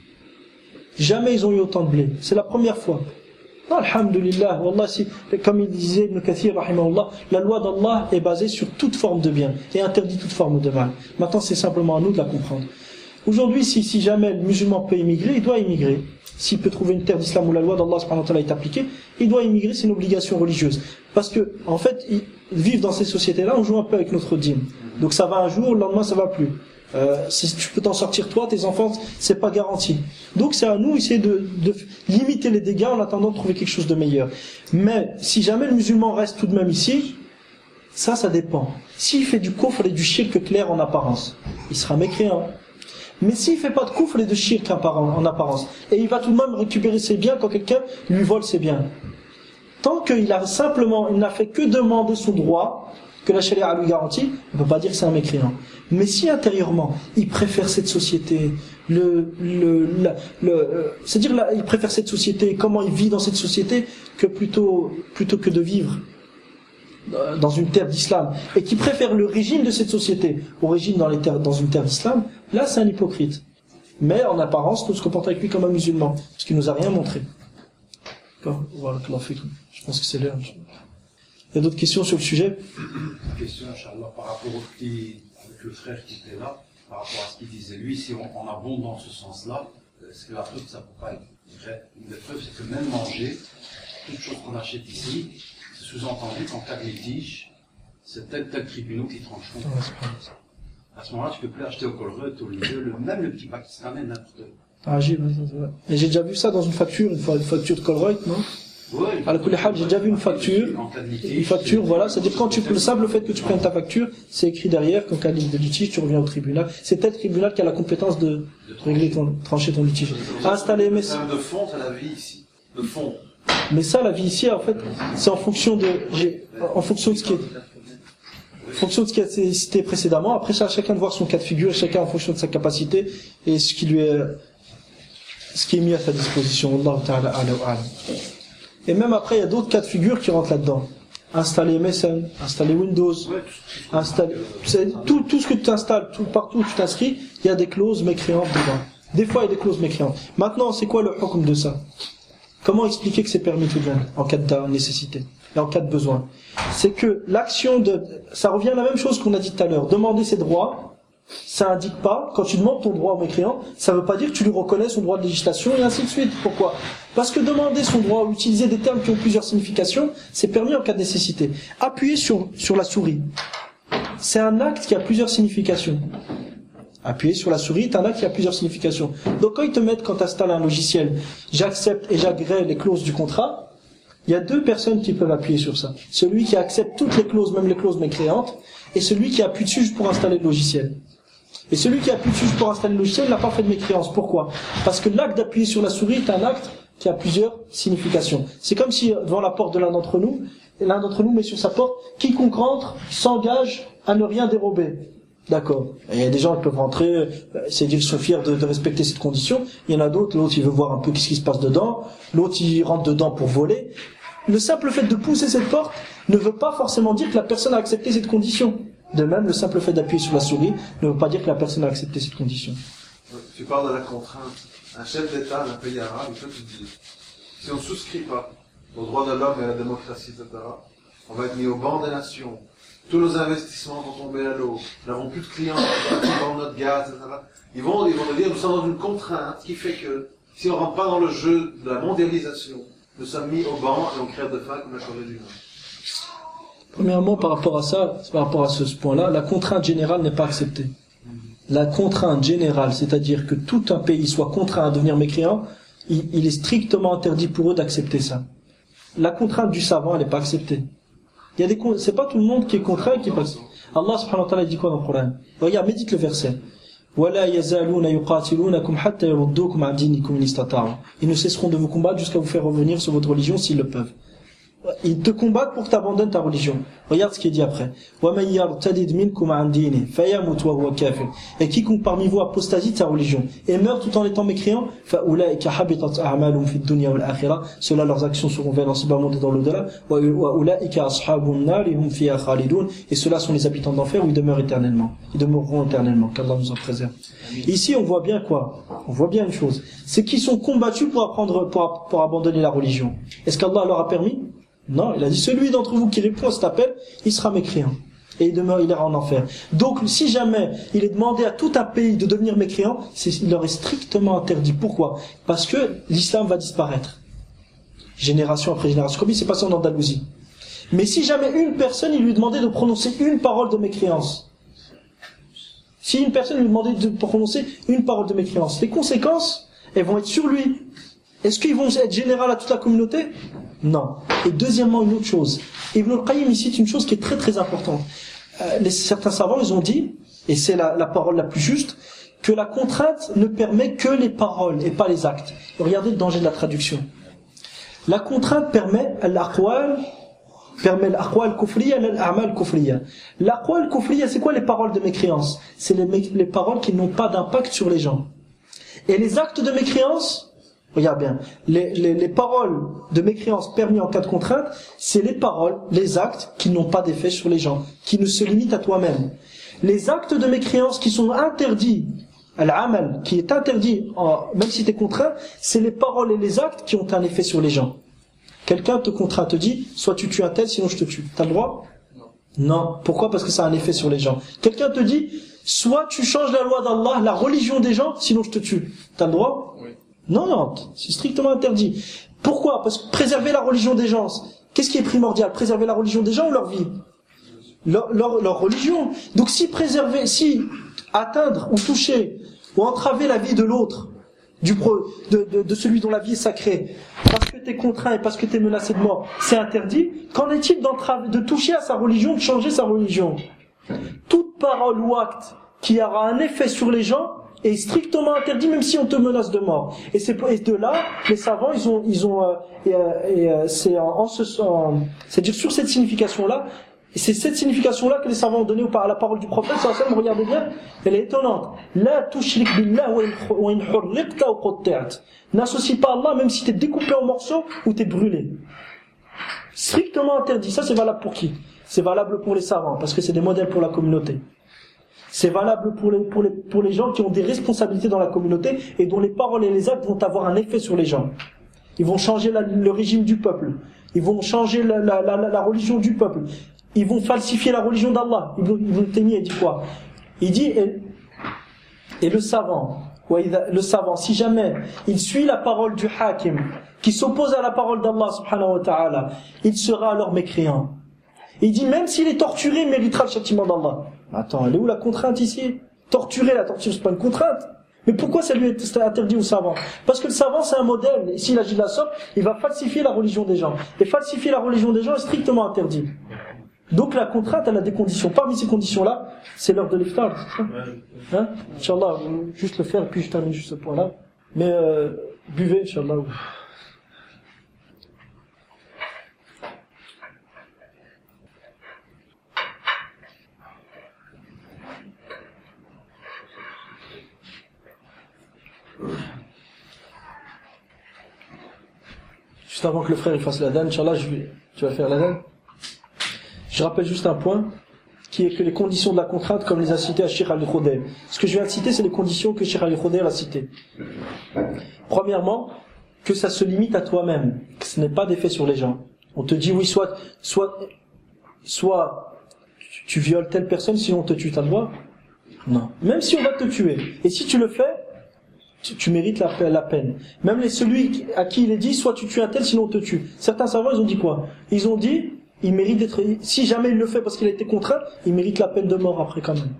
Jamais ils ont eu autant de blé. C'est la première fois. Alhamdulillah, wallah, si, comme il disait Ibn Kathir, rahimahullah, la loi d'Allah est basée sur toute forme de bien et interdit toute forme de mal. Maintenant, c'est simplement à nous de la comprendre. Aujourd'hui, si, si jamais le musulman peut immigrer, il doit immigrer. S'il peut trouver une terre d'islam où la loi d'Allah subhanahu wa ta'ala est appliquée, il doit immigrer, c'est une obligation religieuse. Parce que, en fait, vivre dans ces sociétés-là, on joue un peu avec notre dîme. Donc ça va un jour, le lendemain ça va plus. Euh, si tu peux t'en sortir toi, tes enfants, c'est pas garanti. Donc c'est à nous essayer de, de limiter les dégâts en attendant de trouver quelque chose de meilleur. Mais si jamais le musulman reste tout de même ici, ça, ça dépend. S'il fait du kufr et du shirk clair en apparence, il sera mécréant. Mais s'il fait pas de kufr et de shirk en apparence, et il va tout de même récupérer ses biens quand quelqu'un lui vole ses biens, tant qu'il a simplement, il n'a fait que demander son droit que la charia lui garantit, on ne peut pas dire que c'est un mécréant. Mais si intérieurement, il préfère cette société, le, le, la, le, euh, c'est-à-dire là, il préfère cette société, comment il vit dans cette société, que plutôt, plutôt que de vivre dans une terre d'islam, et qui préfère le régime de cette société au régime dans, les terres, dans une terre d'islam, là c'est un hypocrite. Mais en apparence, nous se comportons avec lui comme un musulman, parce qu'il nous a rien montré. Voilà, je pense que c'est l'heure. Il y a d'autres questions sur le sujet? Une question, Inch'Allah, par rapport au petit, avec le frère qui était là, par rapport à ce qu'il disait. Lui, si on, on abonde dans ce sens-là, est-ce que la preuve, ça ne peut pas être vrai? La preuve, c'est que même manger, toute chose qu'on achète ici, c'est sous-entendu qu'en cas de litige, c'est tel tel tribunal qui tranche. À ce moment-là, tu ne peux plus acheter au Colruyt, au lieu, le, même le petit Pakistanais, n'importe quoi. Ah, j'ai, j'ai déjà vu ça dans une facture, une, une facture de Colruyt, non? Oui. À la Kulihab, j'ai déjà vu une facture, une facture, voilà, c'est-à-dire quand tu, le simple fait que tu prennes ta facture, c'est écrit derrière qu'en cas de litige, tu reviens au tribunal. C'est tel tribunal qui a la compétence de régler ton, trancher ton litige. Installer, mais c'est de fond, c'est la vie ici. De fond. Mais ça, la vie ici, en fait, c'est en fonction de, j'ai, en fonction de ce qui est, en fonction de ce qui a été cité précédemment. Après, c'est à chacun de voir son cas de figure, chacun en fonction de sa capacité et ce qui lui est, ce qui est mis à sa disposition. Allah ta'ala ala. Et même après, il y a d'autres cas de figure qui rentrent là-dedans. Installer M S N, installer Windows, installer, tout, tout ce que tu installes, tout, partout où tu t'inscris, il y a des clauses mécréantes dedans. Des fois, il y a des clauses mécréantes. Maintenant, c'est quoi le hukm de ça? Comment expliquer que c'est permis tout de même, en cas de nécessité, et en cas de besoin? C'est que l'action de, ça revient à la même chose qu'on a dit tout à l'heure. Demander ses droits, ça indique pas, quand tu demandes ton droit au mécréant, ça veut pas dire que tu lui reconnais son droit de législation et ainsi de suite. Pourquoi? Parce que demander son droit ou utiliser des termes qui ont plusieurs significations, c'est permis en cas de nécessité. Appuyer sur, sur la souris, c'est un acte qui a plusieurs significations. Appuyer sur la souris est un acte qui a plusieurs significations. Donc quand ils te mettent, quand tu installes un logiciel, j'accepte et j'agrée les clauses du contrat, il y a deux personnes qui peuvent appuyer sur ça. Celui qui accepte toutes les clauses, même les clauses mécréantes, et celui qui appuie dessus juste pour installer le logiciel. Et celui qui appuie dessus juste pour installer le logiciel n'a pas fait de mécréance. Pourquoi? Parce que l'acte d'appuyer sur la souris est un acte qui a plusieurs significations. C'est comme si, devant la porte de l'un d'entre nous, l'un d'entre nous met sur sa porte, quiconque rentre s'engage à ne rien dérober. D'accord. Et il y a des gens qui peuvent rentrer, c'est dire qu'ils sont fiers de, de respecter cette condition. Il y en a d'autres, l'autre il veut voir un peu ce qui se passe dedans, l'autre il rentre dedans pour voler. Le simple fait de pousser cette porte ne veut pas forcément dire que la personne a accepté cette condition. De même, le simple fait d'appuyer sur la souris ne veut pas dire que la personne a accepté cette condition. Tu parles de la contrainte. Un chef d'État d'un pays arabe, il peut te dire, si on ne souscrit pas aux droits de l'homme et à la démocratie, et cetera, on va être mis au banc des nations. Tous nos investissements vont tomber à l'eau. Nous n'avons plus de clients qui vendent notre gaz, et cetera. Ils vont, ils vont nous dire, nous sommes dans une contrainte qui fait que, si on ne rentre pas dans le jeu de la mondialisation, nous sommes mis au banc et on crève de faim comme la Corée du Nord. Premièrement, par rapport à ça, par rapport à ce, ce point-là, la contrainte générale n'est pas acceptée. La contrainte générale, c'est-à-dire que tout un pays soit contraint à devenir mécréant, il, il est strictement interdit pour eux d'accepter ça. La contrainte du savant, elle n'est pas acceptée. Il y a des, c'est pas tout le monde qui est contraint et qui est pas. Allah subhanahu wa ta'ala dit quoi dans le Coran? Regarde, médite le verset. وَلَا يَزَالُونَ يُقَاتِلُونَكُمْ حَتَّى يَرُدُّوكُمْ عَنْ دِينِكُمْ إِنِ اسْتَطَاعُوا. Ils ne cesseront de vous combattre jusqu'à vous faire revenir sur votre religion s'ils le peuvent. Ils te combattent pour que tu abandonnes ta religion. Regarde ce qui est dit après. وَمَنْ يَرْتَدِدْ مِنْكُمْ عَنْ دِينِهِ فَيَمُتْ وَهُوَ كَافِرٌ. Et quiconque parmi vous apostasie de sa religion et meurt tout en étant mécréant, فَأُولَئِكَ حَبِطَتْ أَعْمَالُهُمْ فِي الدُّنْيَا وَالْآخِرَةِ. Ceux-là, leurs actions seront vaines en ci-bas monde et dans l'au-delà. وَأُولَئِكَ أَصْحَابُ النَّارِ هُمْ فِيهَا خَالِدُونَ. Et ceux-là sont les habitants d'enfer où ils demeurent éternellement. Ils demeureront éternellement. Qu'Allah nous en préserve. Ici, on voit bien quoi? On voit bien une chose. C'est qu'ils sont combattus pour apprendre, pour, pour abandonner la religion. Est-ce qu'Allah leur a permis? Non, il a dit, celui d'entre vous qui répond à cet appel, il sera mécréant. Et il demeure, il ira en enfer. Donc, si jamais il est demandé à tout un pays de devenir mécréant, c'est, il leur est strictement interdit. Pourquoi? Parce que l'islam va disparaître. Génération après génération. Comme il s'est passé en Andalousie. Mais si jamais une personne, il lui demandait de prononcer une parole de mécréance. Si une personne lui demandait de prononcer une parole de mécréance, les conséquences, elles vont être sur lui. Est-ce qu'ils vont être générales à toute la communauté? Non. Et deuxièmement, une autre chose. Ibn al-Qayyim ici cite une chose qui est très très importante. Euh, les, certains savants, ils ont dit, et c'est la, la parole la plus juste, que la contrainte ne permet que les paroles et pas les actes. Et regardez le danger de la traduction. La contrainte permet l'aqwal, permet l'aqwal kufriya, l'a'mal kufriya. L'aqwal kufriya, c'est quoi les paroles de mécréance? C'est les, les paroles qui n'ont pas d'impact sur les gens. Et les actes de mécréance, regarde bien, les, les, les paroles de mécréance permis en cas de contrainte, c'est les paroles, les actes qui n'ont pas d'effet sur les gens, qui ne se limitent à toi-même. Les actes de mécréance qui sont interdits, al-amal, qui est interdit, en, même si tu es contraint, c'est les paroles et les actes qui ont un effet sur les gens. Quelqu'un te contraint, te dit, soit tu tues un tel, sinon je te tue. T'as le droit? Non. Non. Pourquoi? Parce que ça a un effet sur les gens. Quelqu'un te dit, soit tu changes la loi d'Allah, la religion des gens, sinon je te tue. T'as le droit? Oui. Non, non, c'est strictement interdit. Pourquoi? Parce que préserver la religion des gens, qu'est-ce qui est primordial? Préserver la religion des gens ou leur vie? Leur, leur, leur religion. Donc si préserver, si atteindre ou toucher ou entraver la vie de l'autre, du pro, de, de, de celui dont la vie est sacrée, parce que tu es contraint et parce que tu es menacé de mort, c'est interdit. Qu'en est-il d'entraver, de toucher à sa religion, de changer sa religion? Toute parole ou acte qui aura un effet sur les gens est strictement interdit, même si on te menace de mort. Et c'est et de là, les savants, ils ont, ils ont, euh, et, euh, et euh, c'est en, en ce sens, c'est-à-dire sur cette signification-là, et c'est cette signification-là que les savants ont donnée à la parole du prophète. Ça, ça, regardez bien, elle est étonnante. La tushrik billah wa in hurriqta ou qutti'at. N'associe pas Allah, même si t'es découpé en morceaux ou t'es brûlé. Strictement interdit. Ça, c'est valable pour qui? C'est valable pour les savants, parce que c'est des modèles pour la communauté. C'est valable pour les, pour les, pour les gens qui ont des responsabilités dans la communauté et dont les paroles et les actes vont avoir un effet sur les gens. Ils vont changer la, le régime du peuple. Ils vont changer la, la, la, la religion du peuple. Ils vont falsifier la religion d'Allah. Ibn Taymiyyah dit quoi? Il dit, Et le savant, le savant, si jamais il suit la parole du hakim, qui s'oppose à la parole d'Allah subhanahu wa ta'ala, il sera alors mécréant. Et il dit, même s'il est torturé, il méritera le châtiment d'Allah. Attends, elle est où la contrainte ici? Torturer, la torture, c'est pas une contrainte. Mais pourquoi ça lui est interdit au savant? Parce que le savant, c'est un modèle. Et s'il agit de la sorte, il va falsifier la religion des gens. Et falsifier la religion des gens est strictement interdit. Donc la contrainte, elle a des conditions. Parmi ces conditions-là, c'est l'heure de l'iftar, c'est ça? Hein? Inch'Allah, juste le faire, et puis je termine juste ce point-là. Mais euh, buvez, Inch'Allah. Juste avant que le frère il fasse l'adhan, Inch'Allah, je vais, tu vas faire l'adhan. Je rappelle juste un point, qui est que les conditions de la contrainte, comme les a citées à Cheikh Al-Khudayr. Ce que je viens de citer, c'est les conditions que Cheikh Al-Khudayr a citées. Premièrement, que ça se limite à toi-même, que ce n'est pas d'effet sur les gens. On te dit, oui, soit, soit, soit, tu violes telle personne, sinon on te tue, t'as le droit? Non. Même si on va te tuer. Et si tu le fais, tu, tu mérites la, la peine. Même les, celui à qui il est dit, soit tu tues un tel, sinon on te tue. Certains savants, ils ont dit quoi? Ils ont dit, il mérite d'être, si jamais il le fait parce qu'il a été contraint, il mérite la peine de mort après quand même.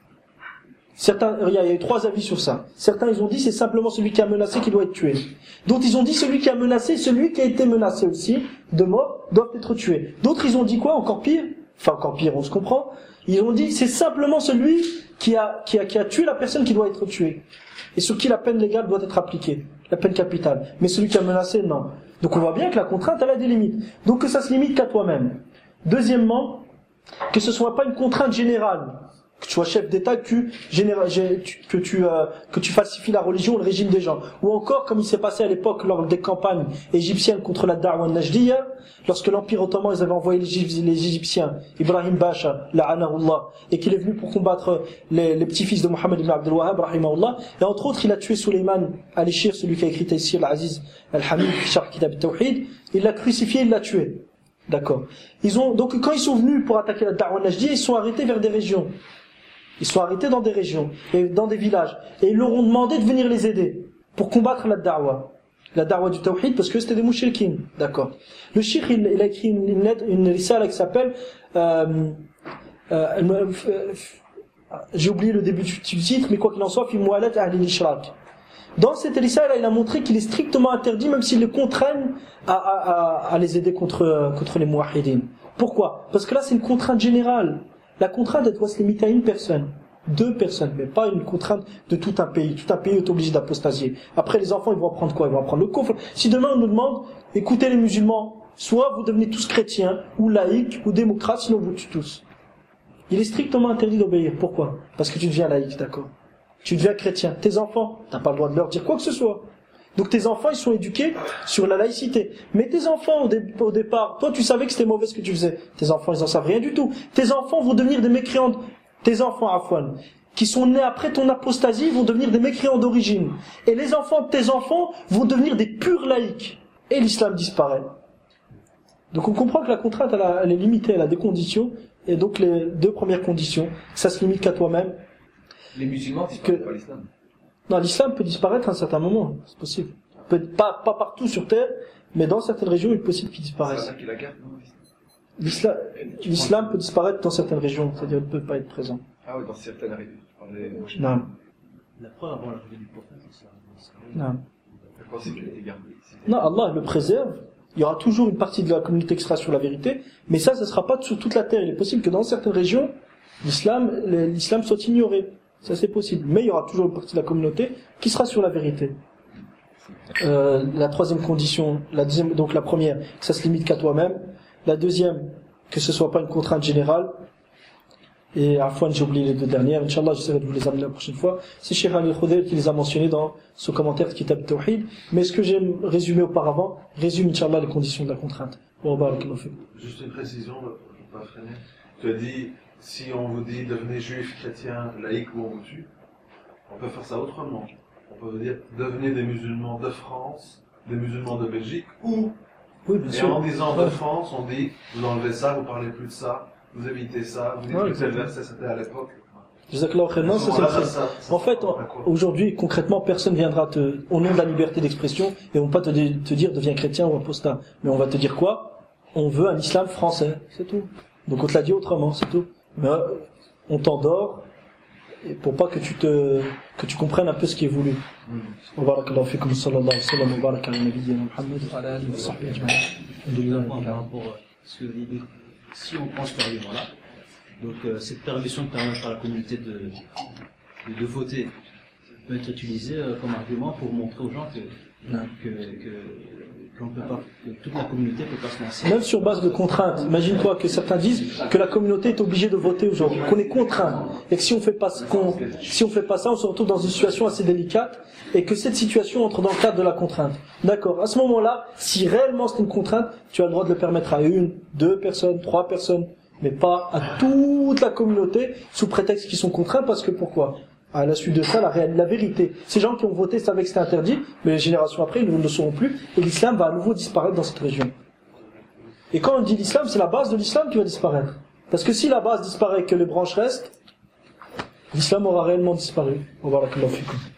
Certains, il y a eu trois avis sur ça. Certains, ils ont dit, c'est simplement celui qui a menacé qui doit être tué. D'autres, ils ont dit, celui qui a menacé, celui qui a été menacé aussi, de mort, doit être tué. D'autres, ils ont dit quoi? Encore pire? Enfin, encore pire, on se comprend. Ils ont dit, c'est simplement celui qui a, qui a, qui a tué la personne qui doit être tuée. Et sur qui la peine légale doit être appliquée. La peine capitale. Mais celui qui a menacé, non. Donc on voit bien que la contrainte, elle a des limites. Donc que ça se limite qu'à toi-même. Deuxièmement, que ce soit pas une contrainte générale. Que tu sois chef d'État, que tu, général, que tu, euh, que tu falsifies la religion, le régime des gens. Ou encore, comme il s'est passé à l'époque lors des campagnes égyptiennes contre la Da'wa al-Najdiya, lorsque l'Empire ottoman, ils avaient envoyé les, les Égyptiens, Ibrahim Basha, la'anahullah, et qu'il est venu pour combattre les, les petits-fils de Mohammed ibn Abdel Wahhab, rahimahullah, et entre autres, il a tué Suleiman al-Ishir, celui qui a écrit Taysir al-Aziz al-Hamid, Sharh Kitab al-Tawhid, il l'a crucifié, il l'a tué. D'accord. Ils ont, donc quand ils sont venus pour attaquer la Da'wa al-Najdiya, ils sont arrêtés vers des régions. Ils sont arrêtés dans des régions, et dans des villages, et ils leur ont demandé de venir les aider, pour combattre la da'wa. La da'wa du tawhid, parce que c'était des mouchriquines. D'accord. Le cheikh, il, il a écrit une, une lettre, une risale qui s'appelle, euh, euh, euh, j'ai oublié le début du titre, mais quoi qu'il en soit, fi mu'alat ahli al-ishrak. Dans cette risale, il a montré qu'il est strictement interdit, même s'ils les contraignent à, à, à, à les aider contre, contre les muwahhidines. Pourquoi? Parce que là, c'est une contrainte générale. La contrainte, elle doit se limiter à une personne, deux personnes, mais pas une contrainte de tout un pays. Tout un pays est obligé d'apostasier. Après, les enfants, ils vont apprendre quoi? Ils vont apprendre le kufr. Si demain on nous demande, écoutez les musulmans, soit vous devenez tous chrétiens, ou laïcs, ou démocrates, sinon vous tuez tous. Il est strictement interdit d'obéir. Pourquoi? Parce que tu deviens laïc, d'accord? Tu deviens chrétien. Tes enfants, t'as pas le droit de leur dire quoi que ce soit. Donc tes enfants, ils sont éduqués sur la laïcité. Mais tes enfants, au, dé, au départ, toi tu savais que c'était mauvais ce que tu faisais. Tes enfants, ils en savent rien du tout. Tes enfants vont devenir des mécréants. Tes enfants, Afwan, qui sont nés après ton apostasie, vont devenir des mécréants d'origine. Et les enfants de tes enfants vont devenir des purs laïcs. Et l'islam disparaît. Donc on comprend que la contrainte, elle, a, elle est limitée, elle a des conditions. Et donc les deux premières conditions, ça se limite qu'à toi-même. Les musulmans disparaissent pas l'islam. Non, l'islam peut disparaître à un certain moment, c'est possible. Peut, pas, pas partout sur terre, mais dans certaines régions, il est possible qu'il disparaisse. C'est ça qui la garde, non? L'islam, l'islam peut disparaître dans certaines régions, c'est-à-dire qu'il ne peut pas être présent. Ah oui, dans certaines régions. Non. La preuve avant l'arrivée du prophète, c'est ça. Non. Je pensais qu'il était gardé. Non, Allah le préserve. Il y aura toujours une partie de la communauté qui sera sur la vérité, mais ça, ce ne sera pas sur toute la terre. Il est possible que dans certaines régions, l'islam, l'islam soit ignoré. Ça c'est possible, mais il y aura toujours une partie de la communauté qui sera sur la vérité. Euh, la troisième condition, la deuxième, donc la première, que ça se limite qu'à toi-même. La deuxième, que ce soit pas une contrainte générale. Et à fois j'ai oublié les deux dernières. Inch'Allah, j'essaierai de vous les amener la prochaine fois. C'est Cheikh Al-Khudayr qui les a mentionnés dans ce commentaire de Kitab Tawhid. Mais ce que j'ai résumé auparavant résume Inch'Allah les conditions de la contrainte. Bon, barakallahu fikum. Juste une précision, pour ne pas freiner. Tu as dit, si on vous dit devenez juif, chrétien, laïc ou on vous tue, on peut faire ça autrement. On peut vous dire devenez des musulmans de France, des musulmans de Belgique, ou, oui, bien et sûr. en disant de France, on dit vous enlevez ça, vous parlez plus de ça, vous évitez ça, vous dites ouais, que tel verset c'était à l'époque. Jazakallahu khairan. Non, ça, c'est le principe. En fait, aujourd'hui, concrètement, personne viendra te, au nom de la liberté d'expression, et on va pas te, te dire deviens chrétien ou apostat. Mais on va te dire quoi? On veut un islam français, c'est tout. Donc on te l'a dit autrement, c'est tout. Mais euh, on t'endort pour pas que tu te, que tu comprennes un peu ce qui est voulu. Wa barakallahu fikum sallallahu alayhi wa sallam wa baraka ala nabiyyina Muhammad wa ala alihi wa sahbihi ajma'in. Par rapport à ce que vous dites, si on prend ce argument-là, donc euh, cette permission permet par la communauté de, de, de voter peut être utilisée euh, comme argument pour montrer aux gens que, que, que, qu'on peut pas, que toute la communauté peut pas se lancer. Même sur base de contraintes. Imagine-toi que certains disent que la communauté est obligée de voter aujourd'hui, qu'on est contraint, et que si on fait pas, qu'on, si on fait pas ça, on se retrouve dans une situation assez délicate, et que cette situation entre dans le cadre de la contrainte. D'accord. À ce moment-là, si réellement c'est une contrainte, tu as le droit de le permettre à une, deux personnes, trois personnes, mais pas à toute la communauté, sous prétexte qu'ils sont contraints, parce que pourquoi? À la suite de ça, la, réalité, la vérité, ces gens qui ont voté savaient que c'était interdit, mais les générations après, ils ne le sauront plus, et l'islam va à nouveau disparaître dans cette région. Et quand on dit l'islam, c'est la base de l'islam qui va disparaître. Parce que si la base disparaît et que les branches restent, l'islam aura réellement disparu. Wa barakallahu fikum.